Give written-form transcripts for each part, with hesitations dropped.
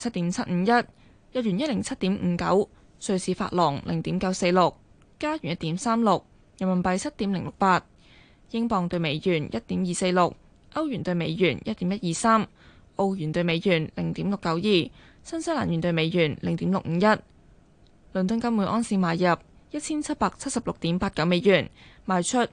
7.751，日元107.59，瑞士法郎0.946，加元1.36，人民幣7.068，英鎊對美元1.246，歐元對美元1.123，澳元對美元0.692，新西蘭元對美元0.651。倫敦金每盎司買入1776.89美元，賣出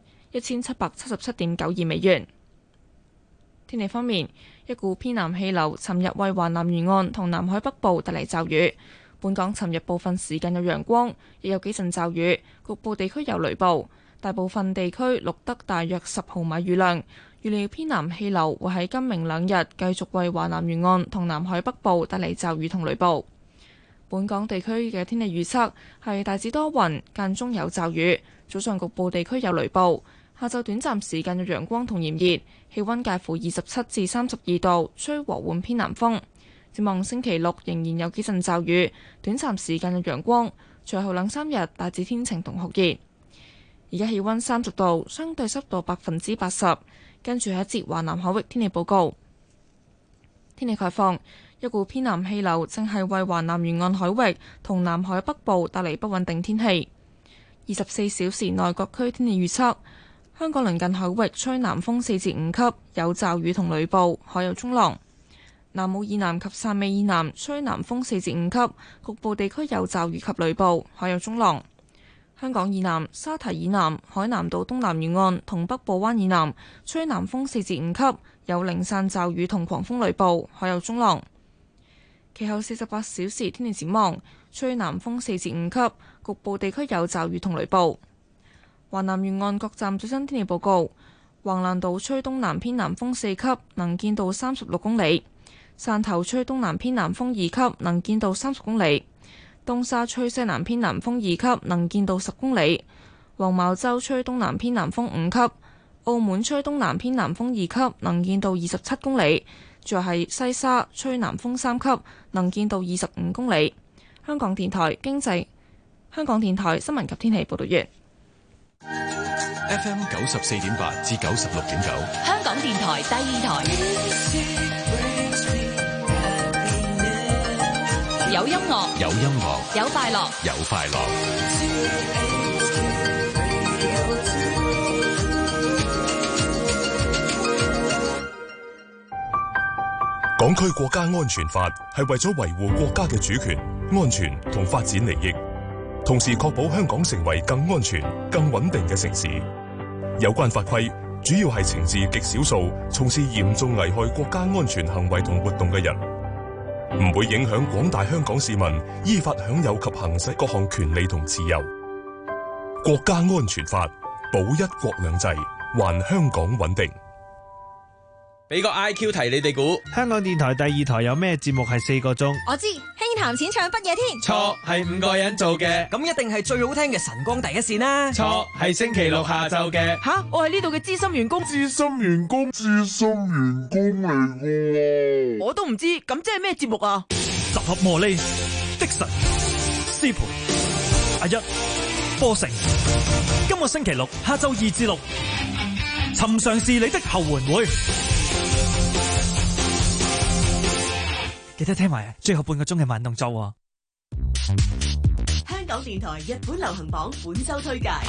1777.92美元。天氣方面，一股偏南氣流尋日為華南沿岸同南海北部帶嚟驟雨。本港尋日部分時間有陽光，亦有幾陣驟雨，局部地區有雷暴。大部分地區錄得大約10毫米雨量。預料偏南氣流會喺今明兩日繼續為華南沿岸同南海北部帶嚟驟雨同雷暴。本港地區嘅天氣預測係大致多雲，間中有驟雨，早上局部地區有雷暴。下晝短暫時間有陽光同炎熱，氣溫介乎27至32度，吹和緩偏南風。展望星期六仍然有幾陣驟雨，短暫時間有陽光，隨後2-3日大致天晴同酷熱。而家氣溫30度，相對濕度80%。跟住係一節華南海域天氣報告。天氣概況，一股偏南氣流正係為華南沿岸海域同南海北部帶嚟不穩定天氣。24小時內各區天氣預測。香港鄰近海域吹南風4至5級，有驟雨同雷暴，海有中浪。南澳以南及汕尾以南吹南風4至5級，局部地區有驟雨及雷暴，海有中浪。香港以南、沙堤以南、海南島東南沿岸同北部灣以南吹南風4至5級，有零散驟雨同狂風雷暴，海有中浪。其後48小時天氣展望，吹南風4至5級，局部地區有驟雨同雷暴。華南沿岸各站最新天氣報告：橫瀾島吹東南偏南風4級，能見度36公里；汕頭吹東南偏南風2級，能見度30公里；東沙吹西南偏南風2級，能見度10公里；黃茅洲吹東南偏南風5級；澳門吹東南偏南風2級，能見度27公里；仲係西沙吹南風3級，能見度25公里。香港電台新聞及天氣報道完。 FM 94.8至96.9， 香港電台第二台，有音樂， 有音樂， 有快樂， 有快樂。港區國家安全法係為咗維護國家嘅主權、安全同發展利益，同時確保香港成為更安全、更穩定嘅城市。有關法規主要係懲治極少數從事嚴重危害國家安全行為同活動嘅人，唔會影響廣大香港市民依法享有及行使各項權利同自由。國家安全法保一國兩制，還香港穩定。 俾個 IQ 題你哋估， 香港電台第二台有咩節目係4個鐘？ 我知，輕談淺唱不夜天。 錯，係5個人做嘅。 咁一定係最好聽嘅晨光第一線啦。 錯，係星期六下晝嘅。 吓，我係呢度嘅資深員工。 資深員工嚟嘅。 我都唔知，咁即係咩節目啊？ 集合魔力，的神，師培，阿一，波成。今個星期六下晝2至6，尋常是你的後援會。記得聽埋最後半個鐘嘅慢動作喎。 香港電台日本流行榜本周推介。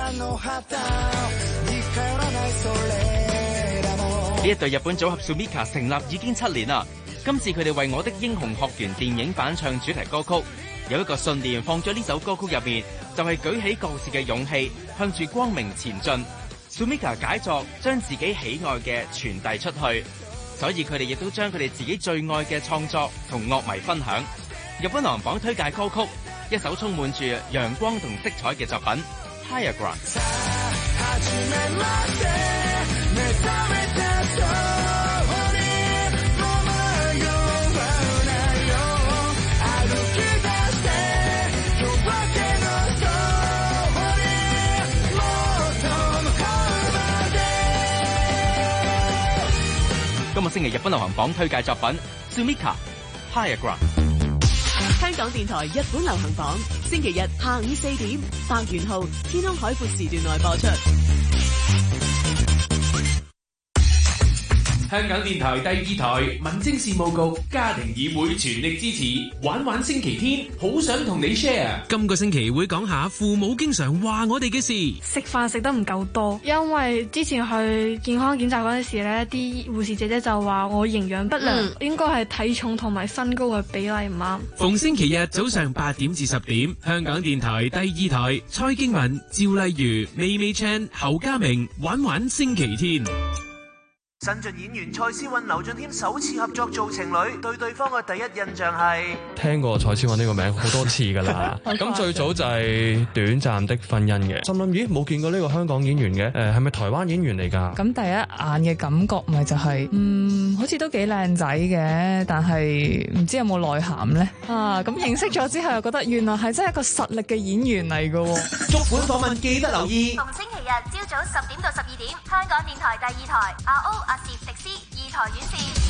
呢一隊日本組合 Sumika 成立已經7年啦。今次佢哋為我的英雄學園電影版唱主題歌曲，有一個信念放咗呢首歌曲入面，就係舉起各自嘅勇氣，向住光明前進。Sumika 解作將自己喜愛嘅傳遞出去。所以佢哋亦都將佢哋自己最愛嘅創作同樂迷分享。日本流行榜推介歌曲，一首充滿住陽光同色彩嘅作品《Hyagram》。今個星期日本流行榜推介作品 Sumika Hyagram。 香港電台日本流行榜，星期日下午4點，百元號天空海闊時段內播出。 香港電台第2台民政事務局家庭議會全力支持玩玩星期天，好想同你 share。 今個星期會講下父母經常話我哋嘅事。 食飯食得唔夠多，因為之前去健康檢查嗰陣時咧，啲護士姐姐就話我營養不良，應該係體重同埋身高嘅比例唔啱。 逢星期日早上8點至10點，香港電台第2台，蔡經文、趙麗如、美美 Chan、侯家明玩玩星期天。 新晉演員蔡思韻、劉俊謙首次合作做情侶，對對方嘅第一印象係聽過蔡思韻呢個名好多次㗎啦。咁最早就係短暫的婚姻嘅，心諗咦冇見過呢個香港演員嘅，係咪台灣演員嚟㗎？ 咁第一眼嘅感覺咪就係好似都幾靚仔嘅，但係唔知有冇內涵呢？咁認識咗之後又覺得原來係真係一個實力嘅演員嚟㗎。 足本訪問記得留意， 逢星期日朝早10點到12點，香港電台第2台阿 O 阿攝迪斯2台院線。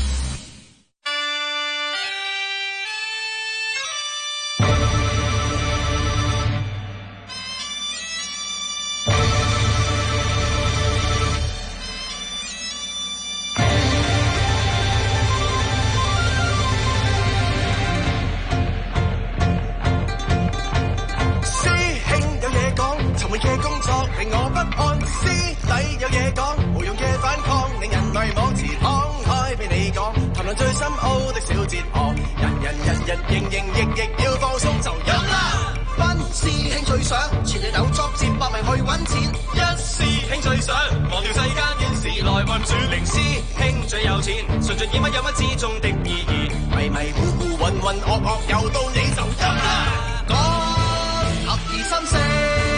嘅工作令我不安，師弟有嘢講，無用嘅反抗令人類網詞敞開俾你講，談論最深奧的小哲學，人亦要放鬆就飲啦。班師兄最想全日有作戰搏命去揾錢，一師兄最想忘掉世間怨事來運轉，零師兄最有錢，純盡以乜有乜之中的意義，迷迷糊糊渾渾噩噩又到你就飲啦。講合而心聲，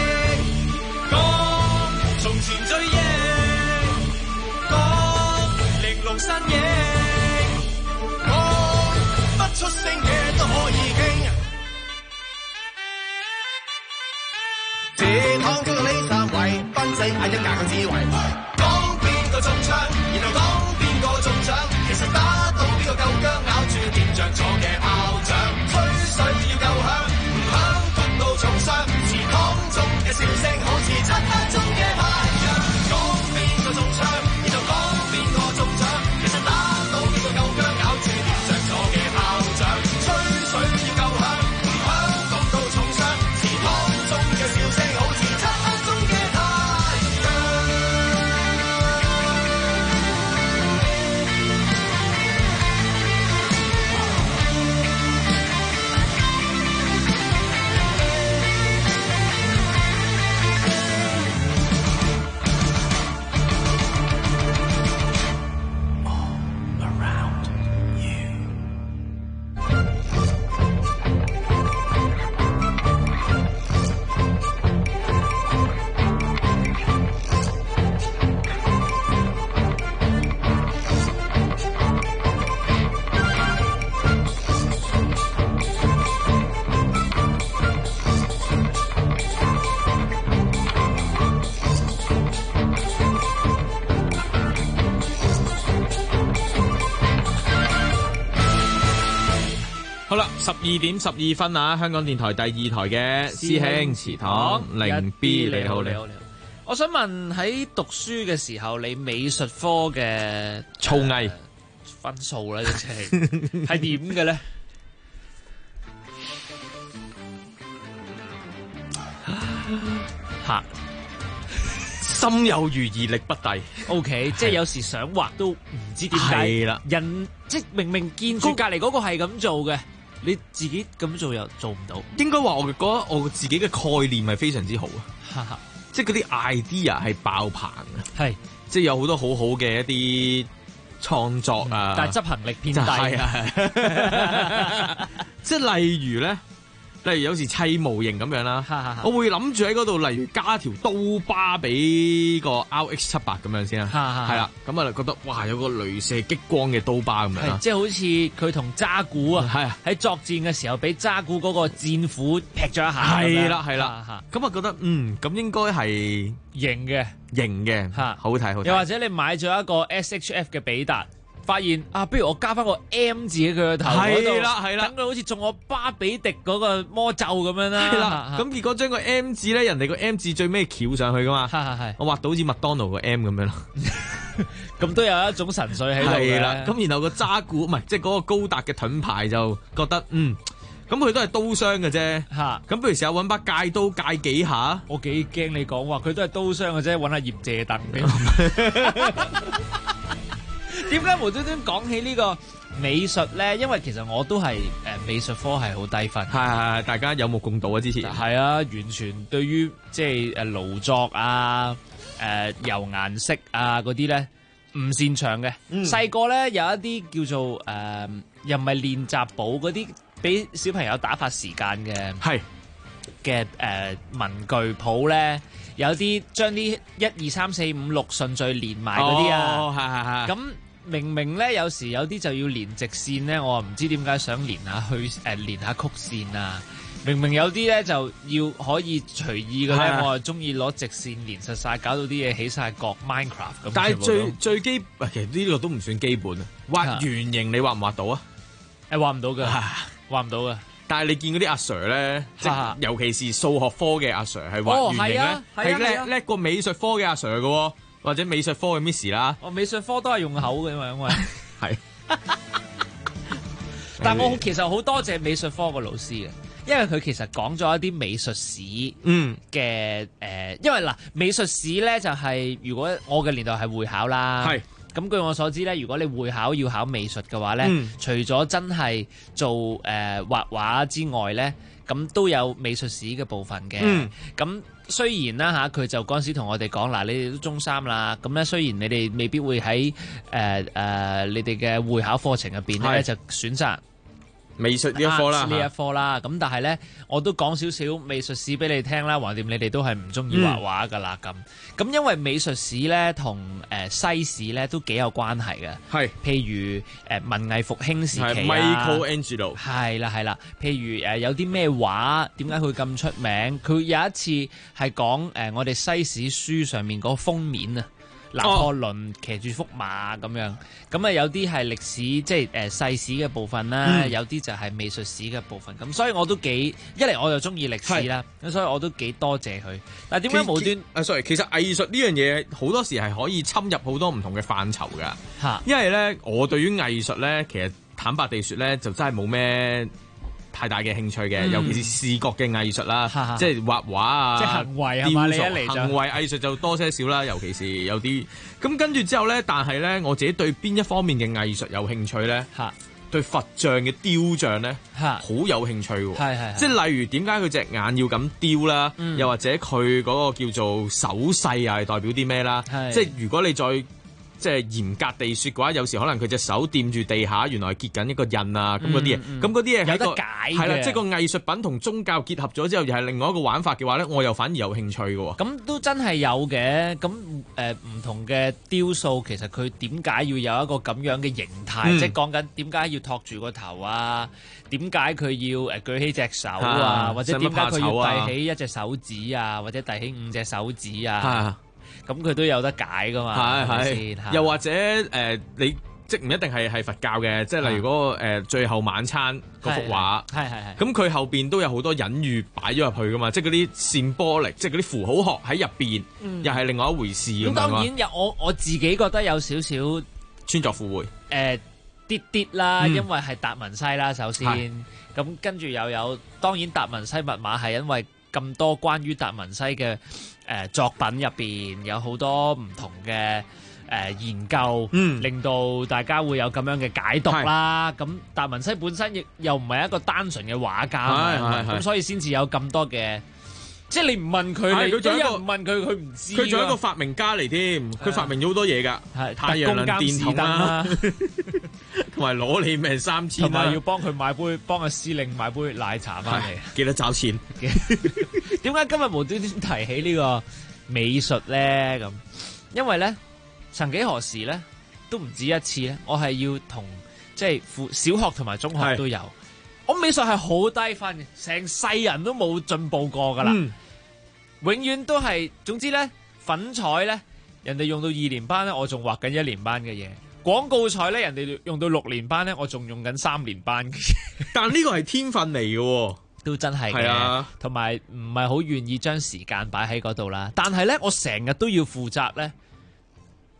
從前追憶，講玲瓏身影，講不出聲嘅都可以傾。這趟經過呢3位，分析下一格嘅智慧。講邊個中槍，然後講邊個中獎，其實打到邊個夠薑，咬住掂着咗嘅炮仗，吹水要夠響，唔響焗到重傷，祠堂中嘅笑聲好似漆黑中嘅太陽。講邊個中槍，然後講邊個中獎，其實打到邊個夠薑，咬住掂着咗嘅炮仗，吹水要夠響，唔響焗到重傷，祠堂中嘅笑聲好似漆黑中嘅太陽。 好啦，12點12分啊！香港電台第2台嘅師兄祠堂零 B， 你好。 我想問喺讀書嘅時候，你美術科嘅造詣分數咧，即係點嘅咧？ 吓，心有餘而力不逮。 OK， 即係有時想畫都唔知點解。 係啦， 人即係明明見住隔離嗰個係咁做嘅，你自己咁做又做唔到。 應該話我覺得我自己嘅概念係非常之好啊，即係嗰啲 idea 係爆棚啊， 係即係有好多好好嘅一啲創作啊， 但係執行力偏低。 係啊，即係例如咧。例如有時砌模型咁樣啦，我會諗住喺嗰度，例如加條刀疤俾個 RX78咁樣先啦，係啦，咁啊覺得哇有個鐳射激光嘅刀疤咁樣啦， 即係好似佢同渣古啊，喺作戰嘅時候俾渣古嗰個戰斧劈咗一下， 係啦，咁啊覺得咁應該係型嘅，好睇。 又或者你買咗一個 SHF 嘅比達。發現啊，不如我加翻個 M 字喺佢個頭嗰度， 係啦， 等佢好似中我巴比迪嗰個魔咒咁樣啦。 係啦，咁結果將個 M 字咧，人哋個 M 字最尾翹上去噶嘛，我畫到好似麥當勞個 M 咁樣咯。 咁都有一種神髓喺度嘅。 係啦，咁然後個揸鼓唔係即係嗰個高達嘅盾牌就覺得咁佢都係刀傷嘅啫。 嚇， 咁不如試下揾把戒刀戒幾下。 我幾驚你講話佢都係刀傷嘅啫，揾下葉謝鄧嘅。點解無端端講起呢個美術咧？因為其實我都係美術科係好低分。 係，大家有目共睹啊！之前係啊，完全對於即係勞作啊、油顏色啊嗰啲咧唔擅長嘅。細個咧有一啲叫做又唔係練習簿嗰啲，俾小朋友打發時間嘅文具譜咧，有啲將啲1、2、3、4、5、6順序連埋嗰啲啊。咁明明咧有時有啲就要連直線咧，我唔知點解想連下連下曲線啊。明明有啲咧就要可以隨意嘅咧，我係中意攞直線連實晒，搞到啲嘢起晒角 Minecraft 咁。 但係最基其實呢個都唔算基本啊。畫圓形你畫唔畫到啊？ 畫唔到㗎，畫唔到㗎。 但係你見嗰啲阿 Sir 咧，即係尤其是數學科嘅阿 Sir 係畫圓形咧，係叻過美術科嘅阿 Sir 嘅，或者美術科嘅 Miss 啦。 我美術科都係用口嘅嘛，因為係。 但我其實好多謝美術科個老師嘅，因為佢其實講咗一啲美術史嘅因為嗱美術史咧就係如果我嘅年代係會考啦。係。咁據我所知咧，如果你會考要考美術嘅話咧，除咗真係做畫畫之外咧，咁都有美術史嘅部分嘅。咁雖然啦嚇，佢就嗰陣時同我哋講嗱，你哋都中三啦，咁咧雖然你哋未必會喺你哋嘅會考課程入邊咧就選擇美術呢一科啦， 呢一科啦，咁但係咧，我都講少少美術史俾你聽啦，橫掂你哋都係唔中意畫畫噶啦，咁因為美術史咧同西史咧都幾有關係嘅，係，譬如文藝復興時期啊 Michelangelo 係啦，譬如有啲咩畫點解佢咁出名？佢有一次係講我哋西史書上面嗰個封面啊。拿破崙騎住幅馬咁樣，咁啊有啲係歷史即係世史嘅部分啦，有啲就係美術史嘅部分，咁所以我都幾一嚟我就中意歷史啦，咁所以我都幾多謝佢。但係點解無端 sorry，其實藝術呢樣嘢好多時係可以侵入好多唔同嘅範疇㗎，因為咧我對於藝術咧其實坦白地說咧就真係冇咩太大嘅興趣嘅，尤其是視覺嘅藝術啦，即係畫畫啊， 即係行為係嘛？你一嚟就行為藝術就多些少啦，尤其是有啲咁跟住之後咧，但係咧我自己對邊一方面嘅藝術有興趣咧？對佛像嘅雕像咧，好有興趣喎。即係例如點解佢隻眼要咁雕啦？又或者佢嗰個叫做手勢啊，係代表啲咩啦？即係如果你再即係嚴格地說嘅話，有時可能佢隻手掂住地下，原來係結緊一個印啊，咁嗰啲嘢，咁嗰啲嘢有得解嘅， 係啦，即係個藝術品同宗教結合咗之後，又係另外一個玩法嘅話咧，我又反而有興趣嘅喎。 咁都真係有嘅，咁唔同嘅雕塑，其實佢點解要有一個咁樣嘅形態？即係講緊點解要托住個頭啊？點解佢要舉起隻手啊？或者點解佢要遞起一隻手指啊？或者遞起5隻手指啊？咁佢都有得解噶嘛？係又或者你即唔一定係佛教嘅，即係例如嗰個最後晚餐嗰幅畫，係咁佢後邊都有好多隱喻擺咗入去噶嘛，即係嗰啲symbolic，即係嗰啲符號學喺入邊，又係另外一回事咁樣。咁當然有我自己覺得有少少穿鑿附會， 啲啦，因為係達文西啦，首先咁跟住又有，當然達文西密碼係因為咁多關於達文西嘅。作品入邊有好多唔同嘅研究，令到大家會有咁樣嘅解讀啦。咁達文西本身亦又唔係一個單純嘅畫家，咁所以先至有咁多嘅，即係你唔問佢，你一唔問佢，佢唔知。 佢仲有一個發明家嚟添，佢發明咗好多嘢㗎，太陽能電筒啦，同埋攞你命3000， 同埋要幫佢買杯，幫個司令買杯奶茶翻嚟， 記得找錢。 點解今日無端端提起呢個美術咧？咁因為咧，曾幾何時咧，都唔止一次咧，我係要同即係小學同埋中學都有，我美術係好低分嘅，成世人都冇進步過噶啦，永遠都係，總之咧，粉彩咧，人哋用到2年班咧，我仲畫緊1年班嘅嘢。廣告彩咧，人哋用到6年班咧，我仲用緊3年班嘅嘢。 但呢個係天分嚟嘅喎， 都真係嘅，同埋唔係好願意將時間擺喺嗰度啦。但係咧，我成日都要負責咧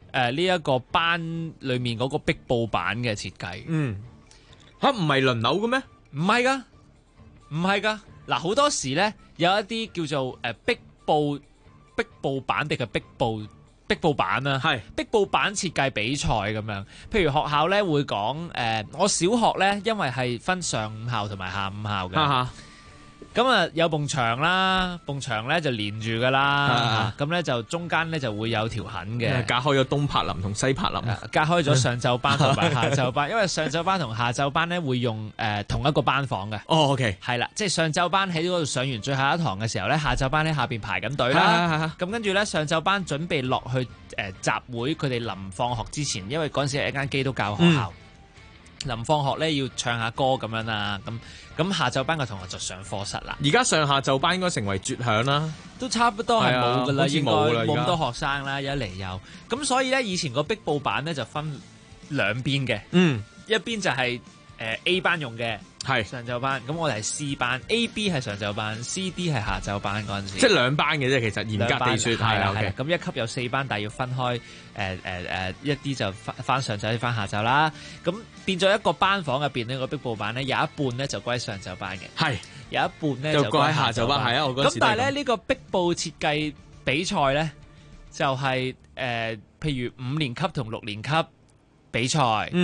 呢一個班裡面嗰個壁報板嘅設計。 唔係輪流嘅咩？ 唔係㗎，唔係㗎。嗱，好多時咧有一啲叫做壁報板定係壁報板啊，係壁報板設計比賽咁樣。譬如學校咧會講我小學咧因為係分上午校同埋下午校嘅。咁啊有埲牆啦，埲牆咧就連住噶啦，咁咧就中間咧就會有條痕嘅， 隔開咗東柏林同西柏林， 隔開咗上晝班同埋下晝班，因為上晝班同下晝班咧會用同一個班房嘅。 哦 ，OK， 係啦，即係上晝班喺嗰度上完最後一堂嘅時候咧，下晝班喺下邊排緊隊啦。咁跟住咧上晝班準備落去集會，佢哋臨放學之前，因為嗰陣時係一間基督教學校。臨放學咧要唱下歌咁樣啦，咁下晝班嘅同學就上課室啦。 而家上下晝班應該成為絕響啦， 都差不多係冇噶啦，應該冇咁多學生啦，一嚟有。咁所以咧，以前個壁報板咧就分兩邊嘅，一邊就係A 班用嘅，係上晝班，咁我哋係 C 班 ，A、B 係上晝班 ，C、D 係下晝班嗰陣時。即係兩班嘅啫，其實嚴格地説係啦。 咁一級有4班，但係要分開一啲就翻上晝，一啲翻下晝啦。咁變咗一個班房入邊呢個壁報板咧，有一半咧就歸上晝班嘅，係有一半咧就歸下晝班。係啊，我嗰時咁但係咧呢個壁報設計比賽咧，就係譬如5年級同6年級比賽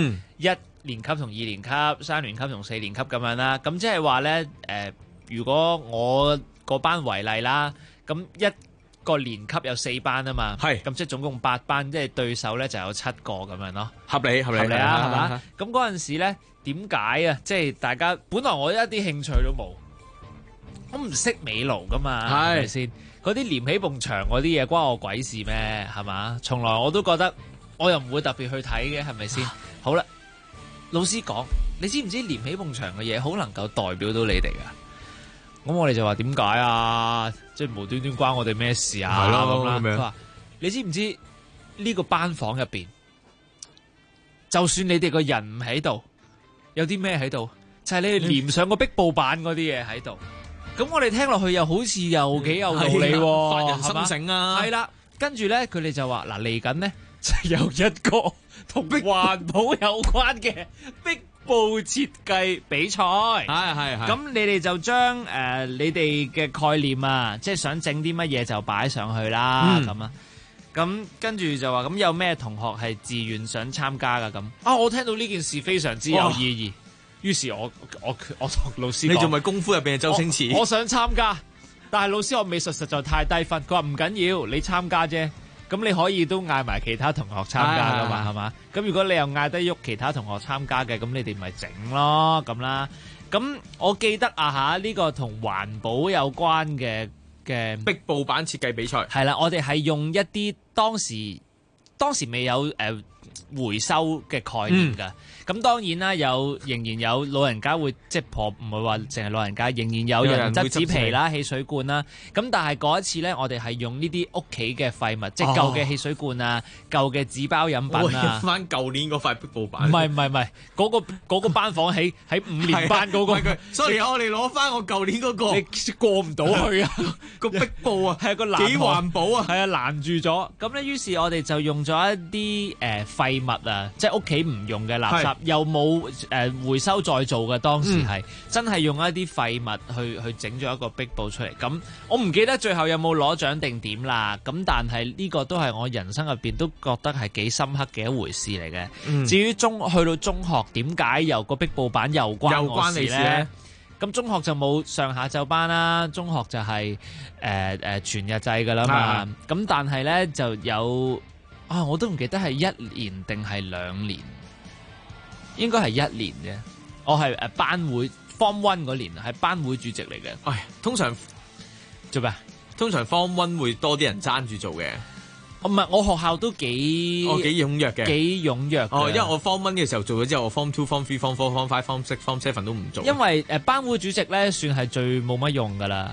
，1年級同2年級、3年級同4年級咁樣啦，咁即係話咧，如果我個班為例啦，咁一個年級有4班啊嘛，係，咁即係總共8班，即係對手咧就有7個咁樣咯，合理啊，係嘛？咁嗰陣時咧，點解啊？即係大家本來我一啲興趣都冇，我唔識美勞噶嘛，係咪先？嗰啲連起埲牆嗰啲嘢關我鬼事咩？係嘛？從來我都覺得我又唔會特別去睇嘅，係咪先？好啦。老師講，你知唔知連起埲牆嘅嘢好能夠代表到你哋噶？咁我哋就話點解啊？即係無端端關我哋咩事啊？係咯咁樣。佢話你知唔知呢個班房入邊，就算你哋個人唔喺度，有啲咩喺度，就係你哋連上個壁報板嗰啲嘢喺度。咁我哋聽落去又好似又幾有道理喎，發人心醒啊！係啦，跟住咧佢哋就話嗱嚟緊呢，就有一個同環保有關嘅壁報設計比賽，係。咁你哋就將你哋嘅概念啊，即係想整啲乜嘢就擺上去啦，咁啊。咁跟住就話咁有咩同學係自願想參加噶咁啊？我聽到呢件事非常之有意義，於是我同老師講， 你仲咪功夫入邊係周星馳？ 我想參加，但係老師我美術實在太低分，佢話唔緊要，你參加啫。咁你可以都嗌埋其他同學參加噶嘛，係嘛？咁如果你又嗌得喐其他同學參加嘅，咁你哋咪整咯咁啦。咁我記得啊呢個同環保有關嘅壁報板設計比賽係啦，我哋係用一啲當時未有回收嘅概念㗎。咁當然啦，仍然有老人家會即係唔係話淨係老人家，仍然有人執紙皮啦、汽水罐啦。咁但係嗰一次咧，我哋係用呢啲屋企嘅廢物，即係舊嘅汽水罐啊、舊嘅紙包飲品啊。 翻舊年嗰塊壁報板。 唔係，嗰個班房喺5年班嗰個。 sorry，我哋攞翻我舊年嗰個。 你過唔到去啊？ 個壁報啊，係個幾環保啊？ 係啊，攔住咗。咁咧，於是我哋就用咗一啲廢物啊，即係屋企唔用嘅垃圾。又冇回收再造嘅，當時係真係用一啲廢物去整咗一個壁報出嚟。咁我唔記得最後有冇攞獎定點啦。咁但係呢個都係我人生入邊都覺得係幾深刻嘅一回事嚟嘅。至於去到中學，點解由個壁報板又關我事呢？咁中學就冇上下晝班啦，中學就係全日制㗎啦嘛。咁但係呢，就有我都唔記得係1年定係2年。應該係1年啫，我係班會 Form 1嗰年係班會主席嚟嘅。 通常做咩？ 通常 Form 1會多啲人爭住做嘅。 唔係，我學校都幾踴躍嘅， 幾踴躍。 因為我 Form 1嘅時候做咗之後，我 Form 2、Form 3、Form 4、Form 5、Form 6、Form 7都唔做。 因為班會主席咧算係最冇乜用噶啦。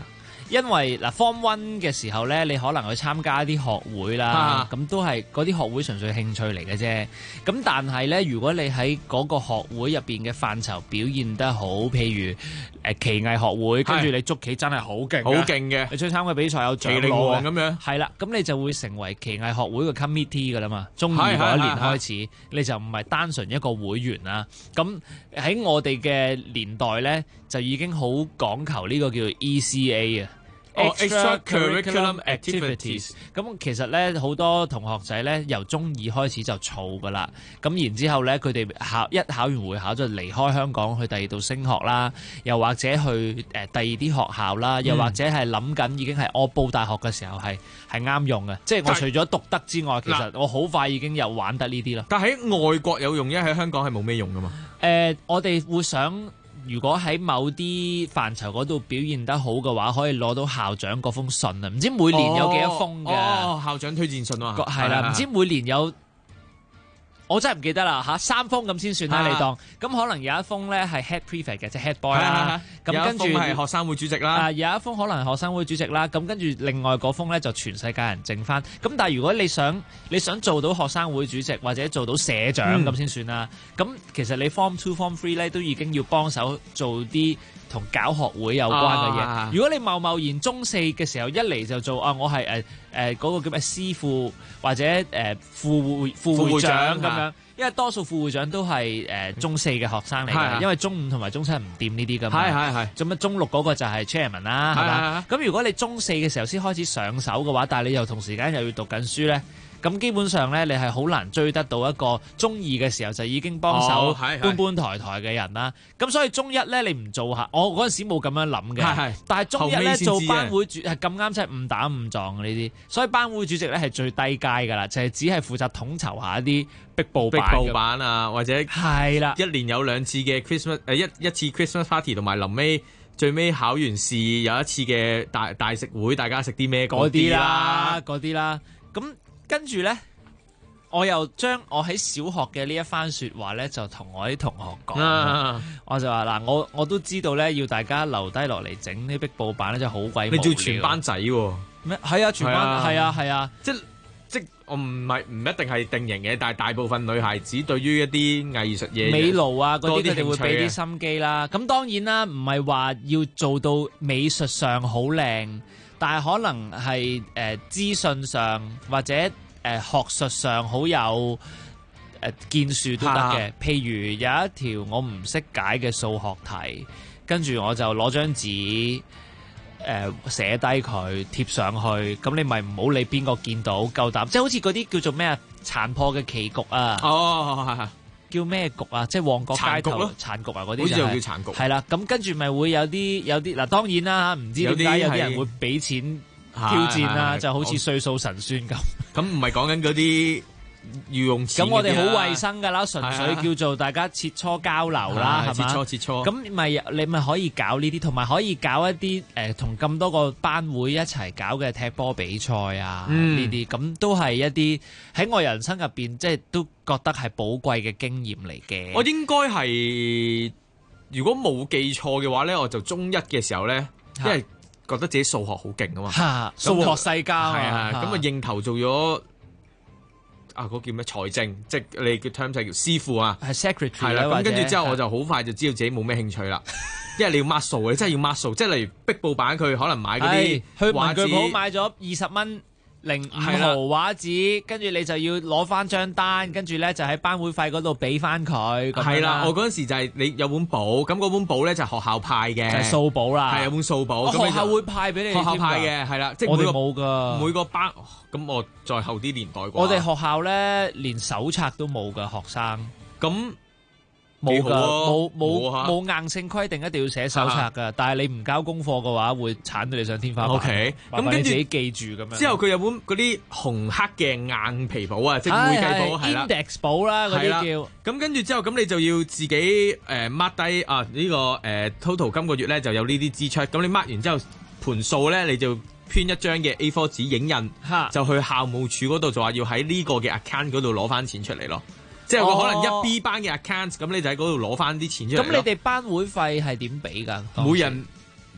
因為嗱 Form 1嘅時候咧，你可能去參加啲學會啦，咁都係嗰啲學會純粹興趣嚟嘅啫。咁但係咧，如果你喺嗰個學會入邊嘅範疇表現得好，譬如棋藝學會，跟住你捉棋真係好勁， 好勁嘅， 你出去參加比賽有獎棋靈王咁樣， 係啦，咁你就會成為棋藝學會嘅 committee 噶啦嘛。中二嗰一年開始，你就唔係單純一個會員啦。咁喺我哋嘅年代咧，就已經好講求呢個叫做 ECA 啊。Extracurriculum activities， 咁其實咧好多同學仔咧由中二開始就儲噶啦，咁然之後咧佢哋考完會考就離開香港去第二度升學啦，又或者去第二啲學校啦，又或者係諗緊已經係我報大學嘅時候係啱用嘅，即係我除咗讀得之外，其實我好快已經有玩得呢啲啦。 但喺外國有用，因為喺香港係冇咩用噶嘛。 我哋會想。如果喺某啲範疇嗰度表現得好嘅話，可以攞到校長嗰封信啊！唔知每年有幾多封嘅校長推薦信啊？ 係啦，唔知每年有。我真係唔記得啦嚇，3封咁先算啦，你當咁可能有一封咧係 head prefect 嘅，即係 head boy 啦。咁跟住係學生會主席啦。 有一封可能係學生會主席啦。咁跟住另外嗰封咧就全世界人剩翻。咁但係如果你想做到學生會主席或者做到社長咁先算啦。咁其實你 Form 2、Form 3咧都已經要幫手做啲同搞學會有關嘅嘢。如果你貿然中4嘅時候一嚟就做我係嗰個叫咩師傅或者副會長咁樣，因為多數副會長都係中4嘅學生嚟嘅，因為中5同埋中7唔掂呢啲㗎嘛。係。咁中6嗰個就係 chairman 啦，係嘛？咁如果你中4嘅時候先開始上手嘅話，但係你又同時間又要讀緊書咧。咁基本上咧，你係好難追得到一個中2嘅時候就已經幫手搬抬嘅人啦。咁所以中1咧，你唔做下，我嗰陣時冇咁樣諗嘅。但係中1咧做班會主係咁啱，真係誤打誤撞呢啲。所以班會主席咧係最低階㗎啦，就係只係負責統籌下一啲壁報版啊，或者係啦， 一年有2次嘅 Christmas 一次 Christmas party， 同埋臨尾最尾考完試有一次嘅大食會，大家食啲咩嗰啲啦。 咁跟住咧，我又將我喺小學嘅呢一番説話咧，就同我啲同學講。我就話嗱，我都知道咧，要大家留低落嚟整啲壁報板咧，就好鬼無聊。 你做全班仔喎？ 咩？係啊，全班係啊。 即我唔一定係定型嘅，但係大部分女孩子對於一啲藝術嘢、 美勞啊嗰啲，佢哋會俾啲心機啦。咁當然啦，唔係話要做到美術上好靚。但係可能係資訊上或者學術上好有建樹都得嘅。譬如有一條我唔識解嘅數學題，跟住我就攞張紙寫低佢貼上去，咁你咪唔好理邊個見到夠膽，即係好似嗰啲叫做咩啊殘破嘅棋局啊。 係。 叫咩局啊？即係旺角街頭殘局啊！嗰啲就係好似叫殘局。 係啦，咁跟住咪會有啲嗱，當然啦唔知點解有啲人會俾錢挑戰啦，就好似歲數神算咁。 咁唔係講緊嗰啲要用錢。 咁我哋好衞生㗎啦，純粹叫做大家切磋交流啦，係嘛？ 切磋。 咁你咪可以搞呢啲，同埋可以搞一啲同咁多個班會一齊搞嘅踢波比賽啊，呢啲咁都係一啲喺我人生入邊即係都覺得係寶貴嘅經驗嚟嘅。 我應該係如果冇記錯嘅話咧，我就中1嘅時候咧，因為覺得自己數學好勁啊嘛， 數學世家咁啊應頭做咗嗰叫咩財政，即係你叫 term 就叫師傅啊， 係 secretary 係啦。咁跟住之後我就好快就知道自己冇咩興趣啦，因為你要 mark 數，你真係要 mark 數，即係例如壁報版佢可能買嗰啲去文具鋪買咗20蚊。05毫畫紙，跟住你就要攞翻張單，跟住咧就喺班會費嗰度俾翻佢。 係啦，我嗰陣時就係你有本簿，咁嗰本簿咧就係學校派嘅， 就係數簿啦。 係有本數簿， 學校會派俾你。 學校派嘅係啦，即係我哋冇㗎。 每個班咁我再後啲年代啩。 我哋學校咧連手冊都冇㗎，學生咁。 冇㗎，冇硬性規定一定要寫手冊㗎，但係你唔交功課嘅話，會鏟到你上天花板。 OK， 咁跟住自己記住咁樣。 之後佢有本嗰啲紅黑嘅硬皮簿啊，即係會計簿係啦 ，index 簿啦嗰啲叫。 咁跟住之後，咁你就要自己mark 低啊呢個total 今個月咧就有呢啲支出。咁你 mark 完之後盤數咧，你就編一張嘅 A4 紙影印，就去校務處嗰度就話要喺呢個嘅 account 嗰度攞翻錢出嚟咯。即係佢可能1B 班嘅 account，咁你就喺嗰度攞翻啲錢出嚟。 咁你哋班會費係點俾㗎？ 每人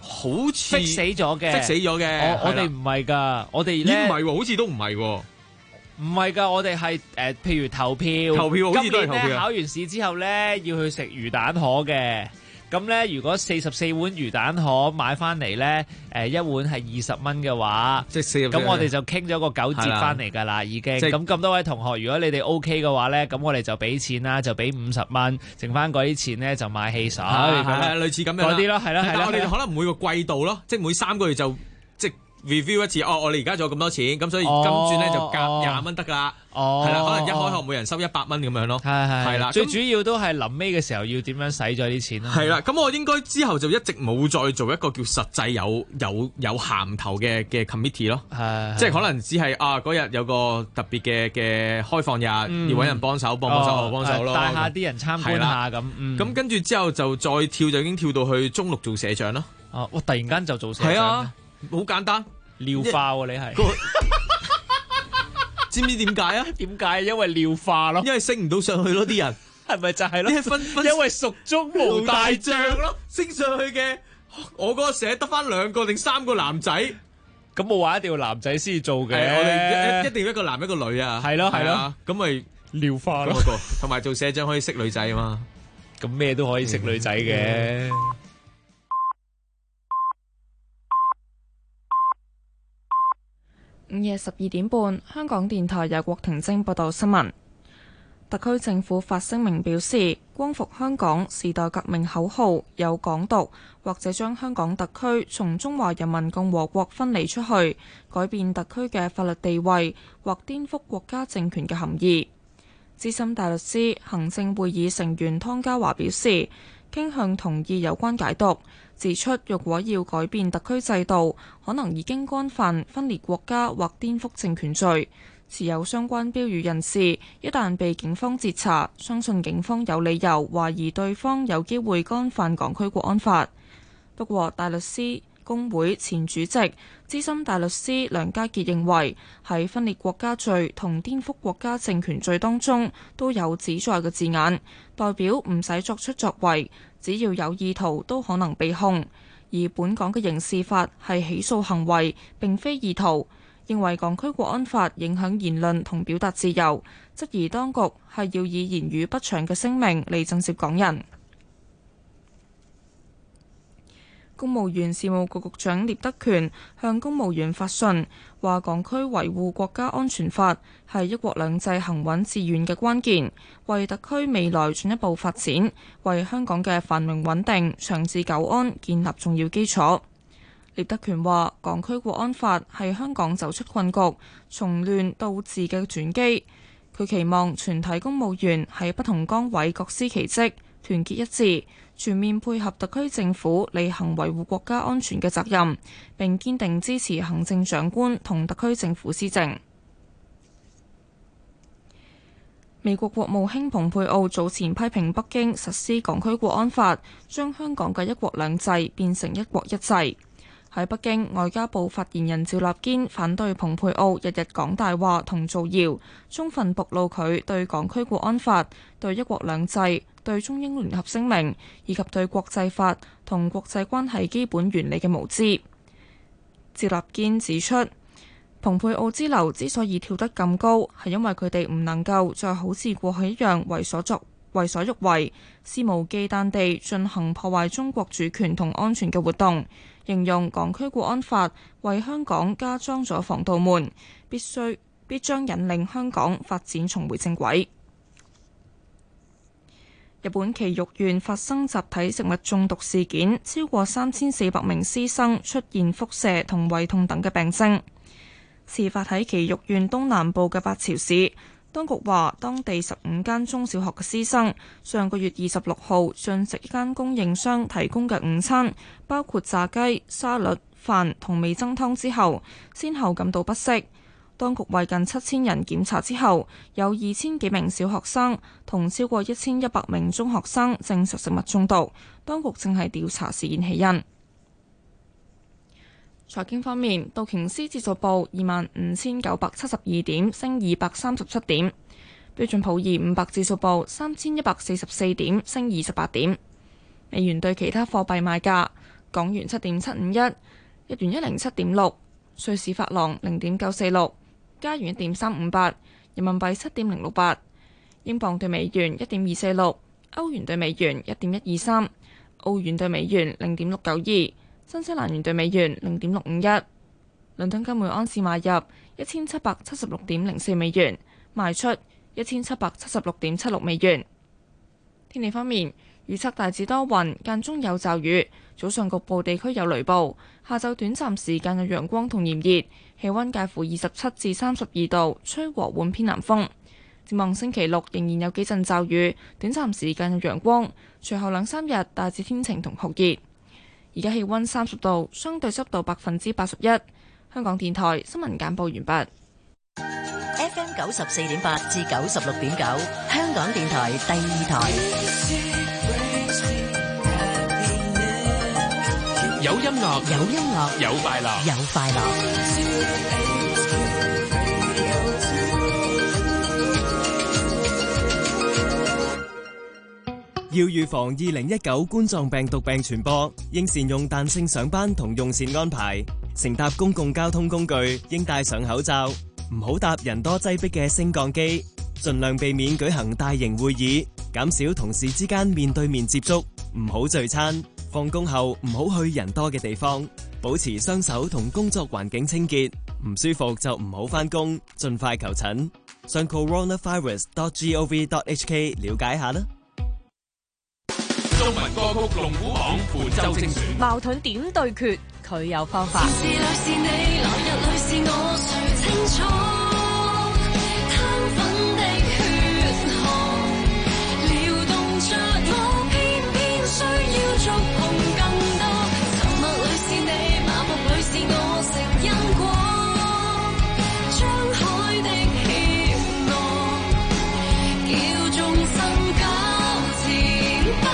好似 fix 死咗嘅 ，fix 死咗嘅。 我哋唔係㗎，我哋咧唔係喎，好似都唔係喎。 唔係㗎，我哋係譬如投票好似都係投票。 今年咧考完試之後咧，要去食魚蛋河嘅。咁咧，如果44碗魚蛋河買翻嚟咧，一碗係20蚊嘅話， 即係咁我哋就傾咗個9折翻嚟㗎啦，已經。咁多位同學，如果你哋 OK 嘅話咧，咁我哋就俾錢啦，就俾50蚊，剩翻嗰啲錢咧就買汽水， 係類似咁樣嗰啲咯，係啦。 我哋可能每個季度咯，即係每3個月就即係 review 一次。我哋而家仲有咁多錢，咁所以今轉咧就夾20蚊得㗎啦。係啦，可能一開學每人收100蚊咁樣咯。係啦， 最主要都係臨尾嘅時候要點樣使咗啲錢啦。 係啦，咁我應該之後就一直冇再做一個叫實際有銜頭嘅 committee 咯。即係可能只係嗰日有個特別嘅開放日，要揾人幫手，幫手咯， 帶下啲人參觀下咁。 咁跟住之後就再跳，就已經跳到去中六做社長咯。 我突然間就做社長。 係啊，好簡單， 廖化喎你係。 知唔知點解啊？ 點解？因為廖化咯， 因為升唔到上去咯，啲人係咪就係咯？ 因為蜀中無大將咯，升上去嘅我嗰個社得翻2個定3個男仔， 咁冇話一定要男仔先做嘅， 我哋一定要一個男一個女啊， 係咯， 咁咪廖化咯， 同埋做社長可以識女仔啊嘛， 咁咩都可以識女仔嘅。 午夜12點半，香港電台由郭婷晶報道新聞。特區政府發聲明表示，光復香港時代革命口號有港獨，或者將香港特區從中華人民共和國分離出去，改變特區嘅法律地位，或顛覆國家政權嘅含義。資深大律師、行政會議成員湯家驊表示，傾向同意有關解讀，指出若果要改變特區制度，可能已經干犯分裂國家或顛覆政權罪。持有相關標語人士一旦被警方截查，相信警方有理由懷疑對方有機會干犯港區國安法。不過，大律師公會前主席、資深大律師梁家傑認為，喺分裂國家罪同顛覆國家政權罪當中都有旨在嘅字眼，代表唔使作出作為，只要有意圖都可能被控。而本港嘅刑事法係起訴行為，並非意圖。認為港區國安法影響言論同表達自由，質疑當局係要以言語不詳嘅聲明嚟震懾港人。公務員事務局局長聶德權向公務員發信，話港區維護國家安全法係一國兩制行穩致遠嘅關鍵，為特區未來進一步發展，為香港嘅繁榮穩定、長治久安建立重要基礎。聶德權話：港區國安法係香港走出困局、從亂到治嘅轉機。佢期望全體公務員喺不同崗位各司其職，團結一致，全面配合特區政府履行維護國家安全嘅責任，並堅定支持行政長官同特區政府施政。美國國務卿蓬佩奧早前批評北京實施港區國安法，將香港嘅一國兩制變成一國一制。喺北京，外交部發言人趙立堅反對蓬佩奧日日講大話同造謠，充分暴露佢對港區國安法、對一國兩制、對中英聯合聲明以及對國際法同國際關係基本原理嘅無知。趙立堅指出，蓬佩奧之流之所以跳得咁高，係因為佢哋唔能夠再好似過去一樣為所欲為、肆無忌憚地進行破壞中國主權同安全嘅活動。形容港區國安法為香港加裝咗防盜門，必將引領香港發展重回正軌。日本埼玉縣發生集體食物中毒事件，超過3400名師生出現腹瀉同胃痛等嘅病徵。事發喺埼玉縣東南部嘅八潮市。當局話，當地15間中小學嘅師生上個月26號進食一間供應商提供嘅午餐，包括炸雞、沙律、飯同味噌湯之後，先後感到不適。當局為近7000人檢查之後，有2000幾名小學生同超過1100名中學生證實食物中毒。當局正係調查事件起因。財經方面，道瓊斯指數報25,972點，升237點；標準普爾500指數報3144點，升28點。美元對其他貨幣賣價： 港元7.751，日元107.6，瑞士法郎0.946，加元1.358，人民幣7.068，英鎊對美元1.246，歐元對美元1.123，澳元對美元0.692，新西蘭元對美元0.651。倫敦金每安士買入1776.04美元，賣出1776.76美元。天氣方面，預測大致多雲，間中有驟雨，早上局部地區有雷暴，下晝短暫時間有陽光同炎熱，氣温介乎27至32度，吹和緩偏南風。展望星期六仍然有幾陣驟雨，短暫時間有陽光，隨後2-3日大致天晴同酷熱。而家氣温30度，相對濕度81%。香港電台新聞簡報完畢。 FM 94.8至96.9，香港電台第二台。 有音樂， 有音樂， 有快樂， 有快樂。 要預防2019冠狀病毒病傳播，應善用彈性上班同用膳安排。乘搭公共交通工具應戴上口罩，唔好搭人多擠迫嘅升降機，盡量避免舉行大型會議，減少同事之間面對面接觸，唔好聚餐。放工後唔好去人多嘅地方，保持雙手同工作環境清潔。唔舒服就唔好返工，盡快求診。上 coronavirus.gov.hk 了解下啦。 中文歌曲龍虎榜本周精選， 矛盾點對決，佢有方法。 是你，來日裏是我，誰清楚？攤粉的血汗，撩動着我，偏偏需要觸碰更多。沉默裏是你，麻木裏是我，食因果。張海的怯懦，叫眾生交戰吧。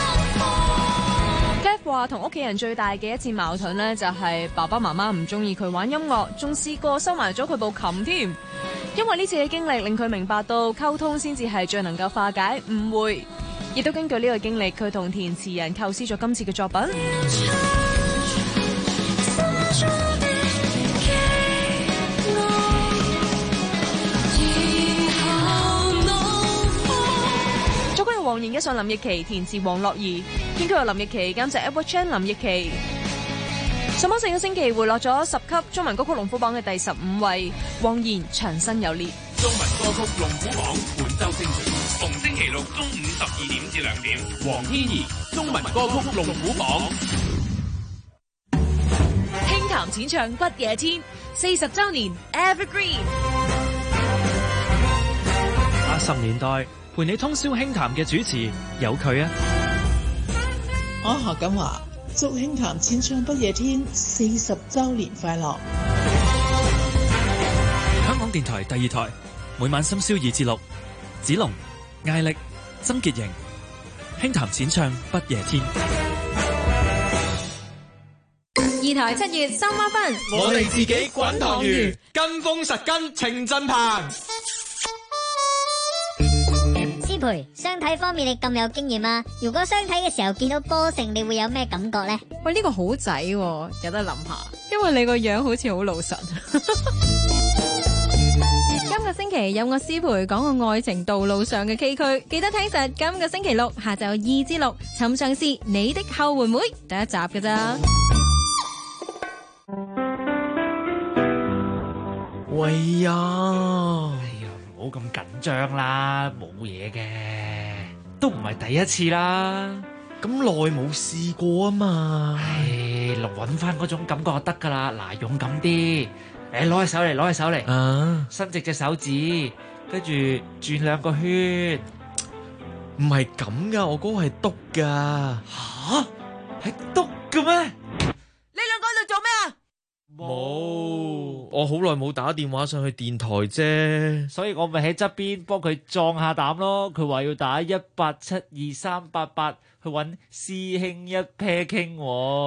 話同屋企人最大嘅一次矛盾呢，就係爸爸媽媽唔中意佢玩音樂，仲試過收埋咗佢部琴添。因為呢次嘅經歷令佢明白到溝通先至係最能夠化解誤會，亦都根據呢個經歷，佢同填詞人構思咗今次嘅作品。黃妍一上林奕琪，填詞黃樂兒，編曲由林奕琪，監製 Edward Chan 林奕琪。上榜4個星期回落咗10級，中文歌曲龍虎榜嘅第15位，黃妍長身有裂。 中文歌曲龍虎榜本周精選，逢星期六中午12點至2點，黃天怡中文歌曲龍虎榜。 輕談淺唱不夜天40週年 Evergreen。 80年代陪你通宵輕談嘅主持有佢啊！ 我何錦華祝輕談淺唱不夜天40週年快樂！ 香港電台第二台，每晚深宵2至6，子龍、艾力、曾潔瑩，輕談淺唱不夜天。 2台7月收孖分， 我哋自己滾糖魚，跟風實跟程振鵬。 相睇方面你咁有經驗啊，如果相睇嘅時候見到波成，你會有咩感覺呢？ 喂，呢個好仔喎，有得諗下，因為你個樣好似好老實。今個星期有我師培講個愛情道路上嘅崎嶇，記得聽實今個星期六下晝2至6，尋常是你的後援會第一集㗎咋。 喂呀！ 唔好咁緊張啦，冇嘢嘅，都唔係第一次啦。 咁耐冇試過啊嘛。 唉，揾翻嗰種感覺就得噶啦。嗱，勇敢啲，攞起手嚟，攞起手嚟，伸直隻手指，跟住轉2個圈。 唔係咁噶，我嗰個係篤噶。 吓？係篤嘅咩？ 你兩個喺度做咩啊？ 冇，我好耐冇打電話上去電台啫， 所以我咪喺側邊幫佢壯下膽咯。佢話要打1872388去搵師兄一 pair 傾。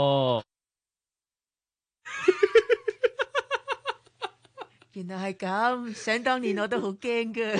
原來係咁，想當年我都好驚噶。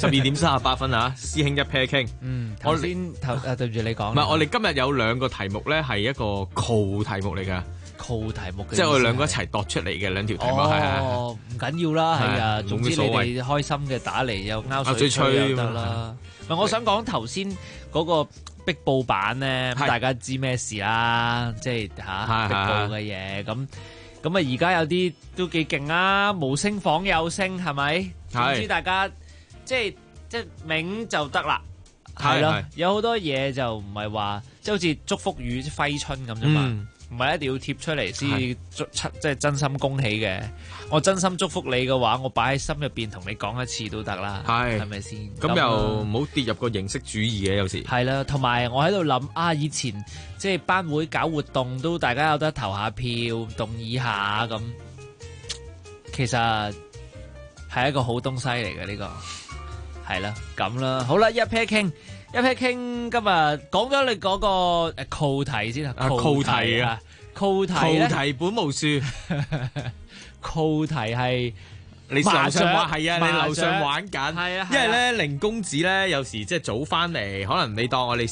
12:38啊，師兄一 pair 傾。 頭先對住你講， 唔係我哋今日有兩個題目咧，係一個 call 題目嚟㗎。 call 題目嘅， 即係我哋兩個一齊度出嚟嘅兩條題目係。 唔緊要啦，係啊，總之你哋開心嘅打嚟又拗水吹又得啦。我想講頭先嗰個壁報版咧，大家知咩事啦？即係壁報嘅嘢咁。咁啊，而家有啲都幾勁啊，無聲仿有聲，係咪？總之大家即係明就得啦，係咯。有好多嘢就唔係話即係好似祝福語、揮春咁啫嘛，唔係一定要貼出嚟先即係真心恭喜嘅。我真心祝福你嘅話，我擺喺心入邊同你講一次都得啦，係咪先？ 咁又唔好跌入個形式主義嘅，有時係啦。同埋我喺度諗啊，以前即係班會搞活動都大家有得投下票、動議下咁，其實係一個好東西嚟嘅呢個，係啦咁啦。好啦，一 pair 傾。今日講咗你嗰個扣題先啊， 扣題啊， 扣題本無樹， 扣題係你樓上玩係啊，你樓上玩緊， 係啊， 因為咧凌公子咧有時即係早翻嚟，可能你當我哋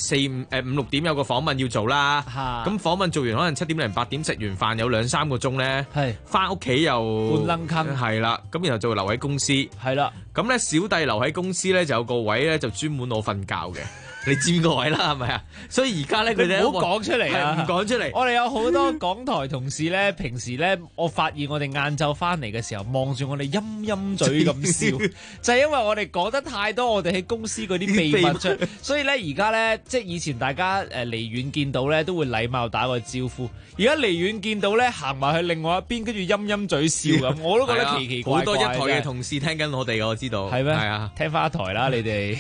5、6點有個訪問要做啦，咁訪問做完可能7點零8點食完飯有2-3個鐘咧，係翻屋企又半愣坑， 係啦，咁然後就留喺公司， 係啦， 咁咧小弟留喺公司咧就有個位咧就專門我瞓覺嘅。你知邊個位啦，係咪啊？所以而家咧，佢哋唔好講出嚟啊！ 唔講出嚟。 我哋有好多港台同事咧，平時咧，我發現我哋晏晝翻嚟嘅時候，望住我哋陰陰嘴咁笑，就係因為我哋講得太多我哋喺公司嗰啲秘密出，所以咧而家咧，即係以前大家離遠見到咧都會禮貌打個招呼，而家離遠見到咧行埋去另外一邊，跟住陰陰嘴笑咁，我都覺得奇奇怪怪。 好多一台嘅同事聽緊我哋嘅，我知道。 係咩？ 係啊， 聽翻一台啦，你哋。